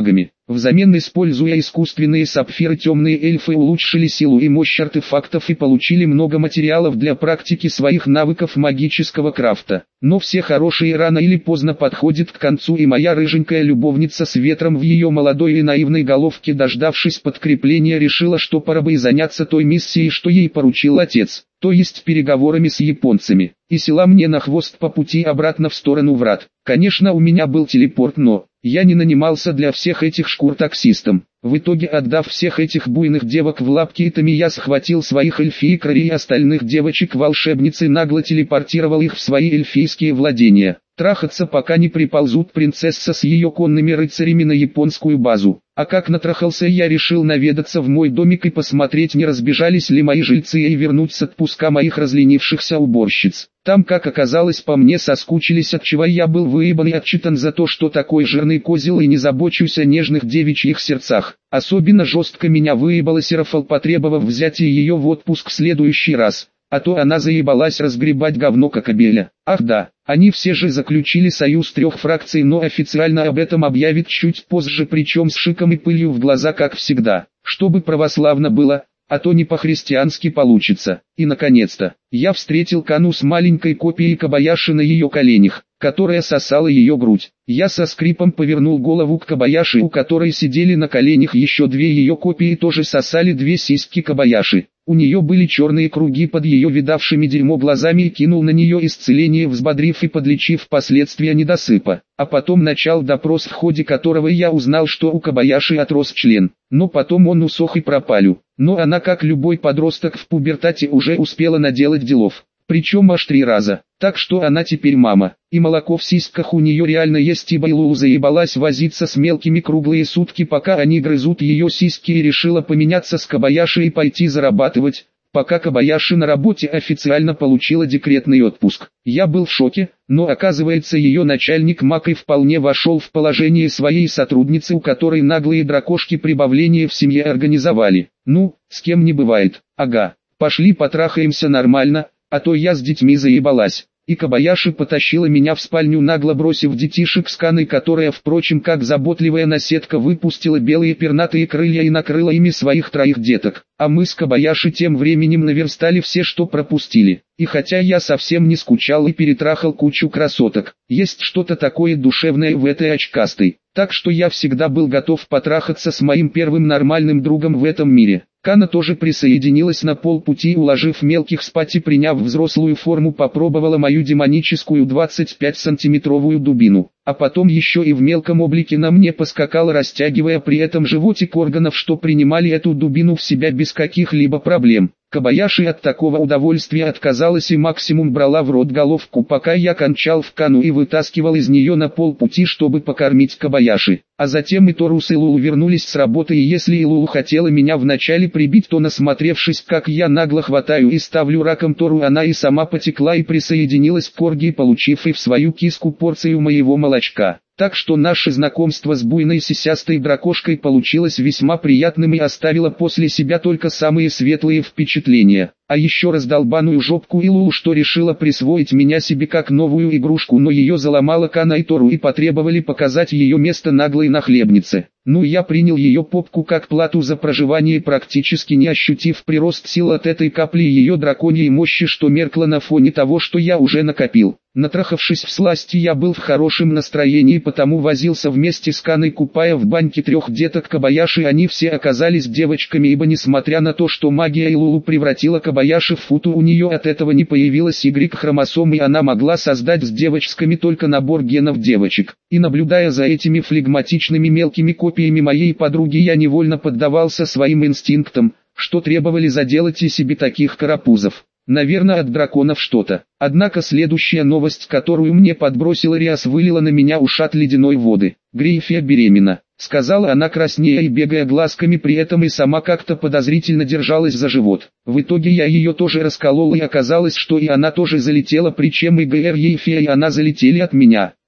Взамен, используя искусственные сапфиры, темные эльфы улучшили силу и мощь артефактов и получили много материалов для практики своих навыков магического крафта. Но все хорошие рано или поздно подходят к концу, и моя рыженькая любовница с ветром в ее молодой и наивной головке, дождавшись подкрепления, решила, что пора бы и заняться той миссией, что ей поручил отец, то есть переговорами с японцами, и села мне на хвост по пути обратно в сторону врат. Конечно, у меня был телепорт, но я не нанимался для всех этих шкур таксистом. В итоге, отдав всех этих буйных девок в лапки Итами, я схватил своих эльфийкарей и остальных девочек волшебницы, нагло телепортировал их в свои эльфийские владения. Трахаться, пока не приползут принцесса с ее конными рыцарями на японскую базу. А как натрахался, я решил наведаться в мой домик и посмотреть, не разбежались ли мои жильцы, и вернуть с отпуска моих разленившихся уборщиц. Там, как оказалось, по мне соскучились, отчего я был выебан и отчитан за то, что такой жирный козел и не забочусь о нежных девичьих сердцах. Особенно жестко меня выебала Серафал, потребовав взятия ее в отпуск в следующий раз. А то она заебалась разгребать говно Кокобеля. Ах да, они все же заключили союз трех фракций, но официально об этом объявят чуть позже, причем с шиком и пылью в глаза, как всегда. Чтобы православно было, а то не по-христиански получится. И наконец-то, я встретил Кану с маленькой копией Кобаяши на ее коленях, которая сосала ее грудь. Я со скрипом повернул голову к Кобаяши, у которой сидели на коленях еще две ее копии, тоже сосали две сиськи Кобаяши. У нее были черные круги под ее видавшими дерьмо глазами, и кинул на нее исцеление, взбодрив и подлечив последствия недосыпа. А потом начал допрос, в ходе которого я узнал, что у Кобаяши отрос член. Но потом он усох и пропалю. Но она, как любой подросток в пубертате, уже успела наделать делов. Причем аж три раза. Так что она теперь мама. И молоко в сиськах у нее реально есть, ибо Илу заебалась возиться с мелкими круглые сутки, пока они грызут ее сиськи, и решила поменяться с Кобаяши и пойти зарабатывать, пока Кобаяши на работе официально получила декретный отпуск. Я был в шоке, но оказывается, ее начальник Макой вполне вошел в положение своей сотрудницы, у которой наглые дракошки прибавление в семье организовали. Ну, с кем не бывает. Ага, пошли потрахаемся нормально, а то я с детьми заебалась. И Кобаяши потащила меня в спальню, нагло бросив детишек с Каной, которая, впрочем, как заботливая наседка, выпустила белые пернатые крылья и накрыла ими своих троих деток. А мы с Кобаяши тем временем наверстали все, что пропустили. И хотя я совсем не скучал и перетрахал кучу красоток, есть что-то такое душевное в этой очкастой. Так что я всегда был готов потрахаться с моим первым нормальным другом в этом мире. Кана тоже присоединилась на полпути, уложив мелких спать и, приняв взрослую форму, попробовала мою демоническую двадцать пять сантиметровую дубину. А потом еще и в мелком облике на мне поскакала, растягивая при этом животик органов, что принимали эту дубину в себя без каких-либо проблем. Кобаяши от такого удовольствия отказалась и максимум брала в рот головку, пока я кончал в Кану и вытаскивал из нее на полпути, чтобы покормить Кобаяши. А затем и Тору с Илулу вернулись с работы, и если Илулу хотела меня вначале прибить, то, насмотревшись, как я нагло хватаю и ставлю раком Тору, она и сама потекла и присоединилась к оргии, получив и в свою киску порцию моего молочка. Так что наше знакомство с буйной сисястой дракошкой получилось весьма приятным и оставило после себя только самые светлые впечатления. А еще раздолбаную жопку Илулу, что решила присвоить меня себе как новую игрушку, но ее заломала Кана и Тору и потребовали показать ее место наглой нахлебнице. Ну, я принял ее попку как плату за проживание, практически не ощутив прирост сил от этой капли ее драконьей мощи, что меркло на фоне того, что я уже накопил. Натрахавшись всласть, я был в хорошем настроении, потому возился вместе с Каной, купая в баньке трех деток Кобаяши. Они все оказались девочками, ибо несмотря на то, что магия Илулу превратила Кобаяши в футу, у нее от этого не появилась Y-хромосомы, и она могла создать с девочками только набор генов девочек. И наблюдая за этими флегматичными мелкими копиями моей подруги, я невольно поддавался своим инстинктам, что требовали заделать и себе таких карапузов. Наверное, от драконов что-то. Однако следующая новость, которую мне подбросила Риас, вылила на меня ушат ледяной воды. «Грейфия беременна», — сказала она, краснея и бегая глазками, при этом и сама как-то подозрительно держалась за живот. В итоге я ее тоже расколол, и оказалось, что и она тоже залетела, причем и ГР, Ейфия и она залетели от меня.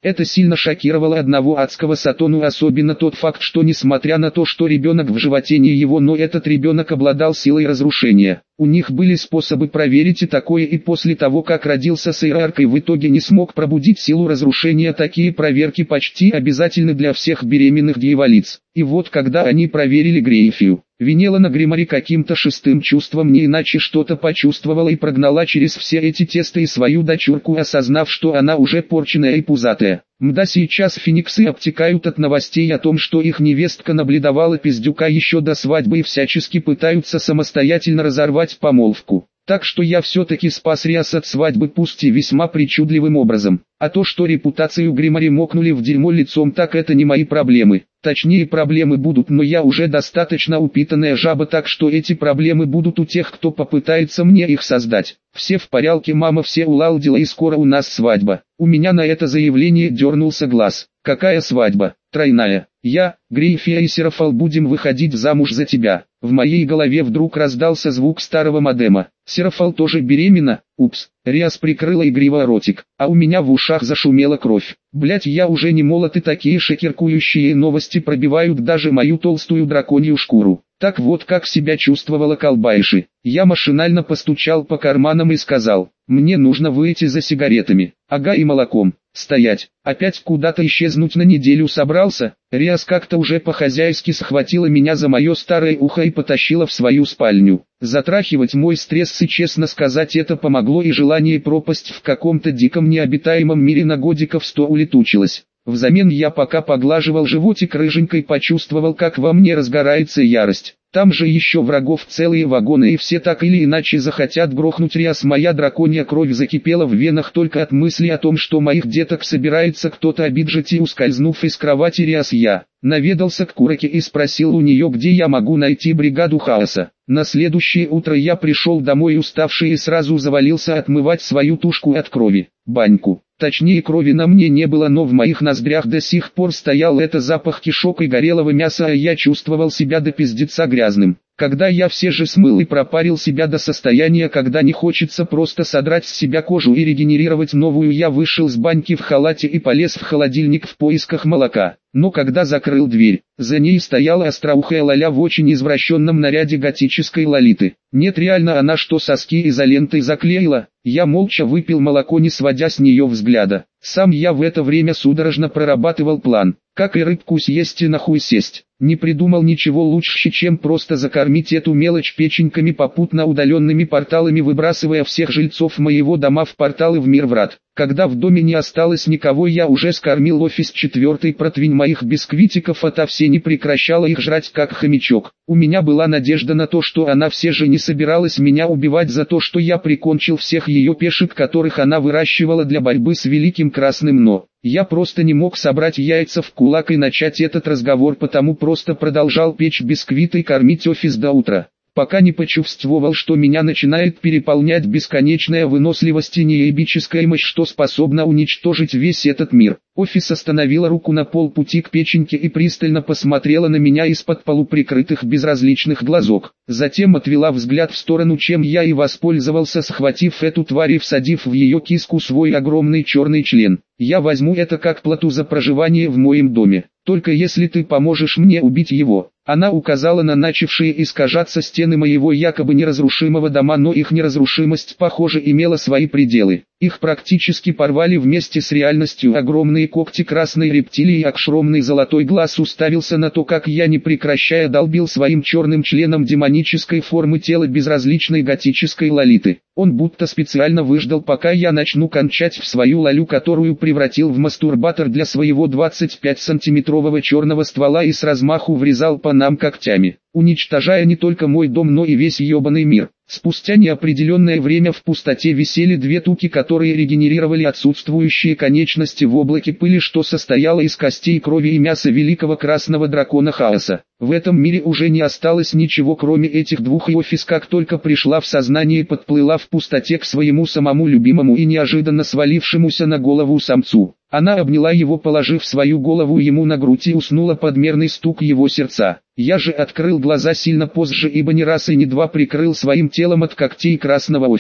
Это сильно шокировало одного адского сатону, особенно тот факт, что несмотря на то, что ребенок в животе не его, но этот ребенок обладал силой разрушения. У них были способы проверить и такое, и после того, как родился с иерархой, в итоге не смог пробудить силу разрушения. Такие проверки почти обязательны для всех беременных дьяволиц. И вот когда они проверили Грейфию, Венелана Гримари каким-то шестым чувством не иначе что-то почувствовала и прогнала через все эти тесты и свою дочурку, осознав, что она уже порченная и пузатая. Мда, сейчас фениксы обтекают от новостей о том, что их невестка наблюдавала пиздюка еще до свадьбы и всячески пытаются самостоятельно разорвать помолвку. Так что я все-таки спас Риас от свадьбы, пусть и весьма причудливым образом. А то, что репутацию Гримари мокнули в дерьмо лицом, так это не мои проблемы. Точнее, проблемы будут, но я уже достаточно упитанная жаба, так что эти проблемы будут у тех, кто попытается мне их создать. Все в порядке, мама, все уладила, и скоро у нас свадьба. У меня на это заявление дернулся глаз. Какая свадьба? Тройная. Я, Грейфия и Серафал будем выходить замуж за тебя. В моей голове вдруг раздался звук старого модема. Серафал тоже беременна? Упс. Риас прикрыла игриво ротик, а у меня в ушах зашумела кровь. Блять, я уже не молод, и такие шокирующие новости пробивают даже мою толстую драконью шкуру. Так вот как себя чувствовала Колбайши. Я машинально постучал по карманам и сказал: мне нужно выйти за сигаретами. Ага, и молоком. Стоять. Опять куда-то исчезнуть на неделю собрался? Риас как-то уже по-хозяйски схватила меня за мое старое ухо и потащила в свою спальню. Затрахивать мой стресс, и честно сказать, это помогло, и желание пропасть в каком-то диком необитаемом мире на годиков сто улетучилось. Взамен я пока поглаживал животик рыженькой, почувствовал, как во мне разгорается ярость. Там же еще врагов целые вагоны, и все так или иначе захотят грохнуть Риас. Моя драконья кровь закипела в венах только от мысли о том, что моих деток собирается кто-то обиджать, и ускользнув из кровати Риас, я наведался к Кураке и спросил у нее, где я могу найти бригаду хаоса. На следующее утро я пришел домой уставший и сразу завалился отмывать свою тушку от крови. Баньку. Точнее, крови на мне не было, но в моих ноздрях до сих пор стоял это запах кишок и горелого мяса, а я чувствовал себя до пиздеца грязным. Когда я все же смыл и пропарил себя до состояния, когда не хочется просто содрать с себя кожу и регенерировать новую, я вышел с баньки в халате и полез в холодильник в поисках молока. Но когда закрыл дверь, за ней стояла остроухая Лоля в очень извращенном наряде готической лолиты. Нет, реально, она что, соски изолентой заклеила? Я молча выпил молоко, не сводя с нее взгляда. Сам я в это время судорожно прорабатывал план, как и рыбку съесть и нахуй сесть. Не придумал ничего лучше, чем просто закормить эту мелочь печеньками, попутно удаленными порталами выбрасывая всех жильцов моего дома в порталы в мир врат. Когда в доме не осталось никого, я уже скормил офис четвертой противень моих бисквитиков, а та все не прекращала их жрать как хомячок. У меня была надежда на то, что она все же не собиралась меня убивать за то, что я прикончил всех ее пешек, которых она выращивала для борьбы с Великим Красным, но я просто не мог собрать яйца в кулак и начать этот разговор, потому просто продолжал печь бисквиты и кормить офис до утра, пока не почувствовал, что меня начинает переполнять бесконечная выносливость и неебическая мощь, что способна уничтожить весь этот мир. Офис остановила руку на полпути к печеньке и пристально посмотрела на меня из-под полуприкрытых безразличных глазок. Затем отвела взгляд в сторону, чем я и воспользовался, схватив эту тварь и всадив в ее киску свой огромный черный член. Я возьму это как плату за проживание в моем доме, только если ты поможешь мне убить его. Она указала на начавшие искажаться стены моего якобы неразрушимого дома, но их неразрушимость, похоже, имела свои пределы. Их практически порвали вместе с реальностью огромные когти красной рептилии, а огромный золотой глаз уставился на то, как я, не прекращая, долбил своим черным членом демонической формы тело безразличной готической лолиты. Он будто специально выждал, пока я начну кончать в свою лолю, которую превратил в мастурбатор для своего двадцать пять сантиметрового черного ствола, и с размаху врезал по нам когтями, уничтожая не только мой дом, но и весь ебаный мир. Спустя неопределенное время в пустоте висели две туки, которые регенерировали отсутствующие конечности в облаке пыли, что состояло из костей, крови и мяса великого красного дракона хаоса. В этом мире уже не осталось ничего, кроме этих двух, и офис, как только пришла в сознание, подплыла в пустоте к своему самому любимому и неожиданно свалившемуся на голову самцу. Она обняла его, положив свою голову ему на грудь, и уснула под мерный стук его сердца. Я же открыл глаза сильно позже, ибо ни раз и ни два прикрыл своим телом от когтей красного офис.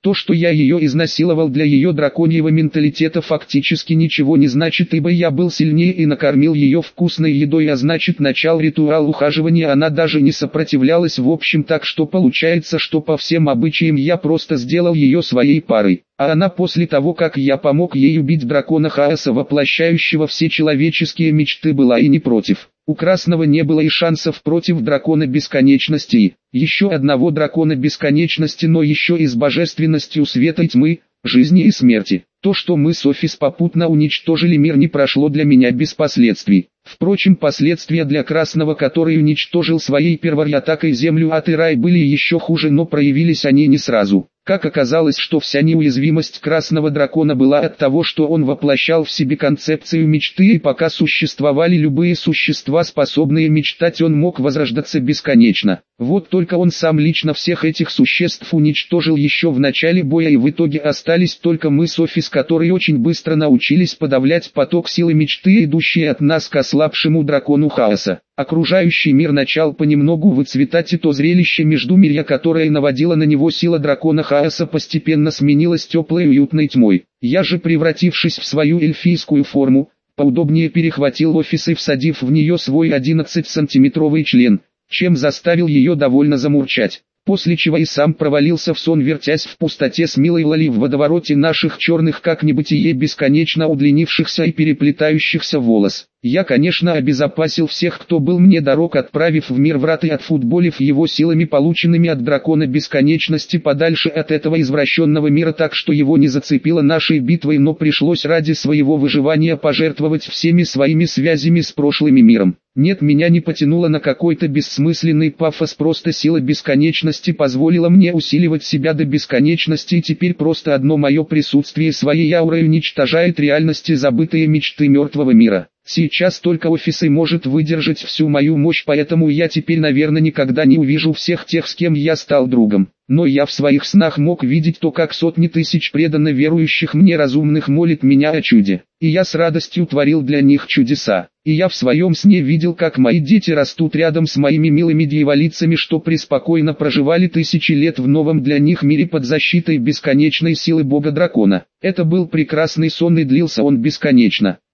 То, что я ее изнасиловал, для ее драконьего менталитета фактически ничего не значит, ибо я был сильнее и накормил ее вкусной едой, а значит начал ритуал ухаживания, она даже не сопротивлялась в общем, так что получается, что по всем обычаям я просто сделал ее своей парой. А она после того, как я помог ей убить дракона хаоса, воплощающего все человеческие мечты, была и не против. У Красного не было и шансов против дракона бесконечности, еще одного дракона бесконечности, но еще и с божественностью света и тьмы, жизни и смерти. То, что мы с Офис попутно уничтожили мир, не прошло для меня без последствий. Впрочем, последствия для Красного, который уничтожил своей первой атакой землю ад и рай, были еще хуже, но проявились они не сразу. Как оказалось, что вся неуязвимость Красного Дракона была от того, что он воплощал в себе концепцию мечты, и пока существовали любые существа, способные мечтать, он мог возрождаться бесконечно. Вот только он сам лично всех этих существ уничтожил еще в начале боя, и в итоге остались только мы с Офис, которые очень быстро научились подавлять поток силы мечты, идущий от нас к ослабшему дракону хаоса. Окружающий мир начал понемногу выцветать, и то зрелище междумирья, которое наводило на него сила дракона хаоса, постепенно сменилось теплой уютной тьмой. Я же, превратившись в свою эльфийскую форму, поудобнее перехватил Офис и, всадив в нее свой одиннадцатисантиметровый член, чем заставил ее довольно замурчать. После чего и сам провалился в сон, вертясь в пустоте с милой Лали в водовороте наших черных как небытие бесконечно удлинившихся и переплетающихся волос. Я, конечно, обезопасил всех, кто был мне дорог, отправив в мир врат и отфутболив его силами, полученными от дракона бесконечности, подальше от этого извращенного мира, так что его не зацепило нашей битвой, но пришлось ради своего выживания пожертвовать всеми своими связями с прошлым миром. Нет, меня не потянуло на какой-то бессмысленный пафос, просто сила бесконечности позволила мне усиливать себя до бесконечности, и теперь просто одно мое присутствие своей аурой уничтожает реальности, забытые мечты мертвого мира. Сейчас только Офис и может выдержать всю мою мощь, поэтому я теперь, наверное, никогда не увижу всех тех, с кем я стал другом. Но я в своих снах мог видеть то, как сотни тысяч преданно верующих мне разумных молит меня о чуде. И я с радостью творил для них чудеса. И я в своем сне видел, как мои дети растут рядом с моими милыми дьяволицами, что преспокойно проживали тысячи лет в новом для них мире под защитой бесконечной силы бога-дракона. Это был прекрасный сон, и длился он бесконечно.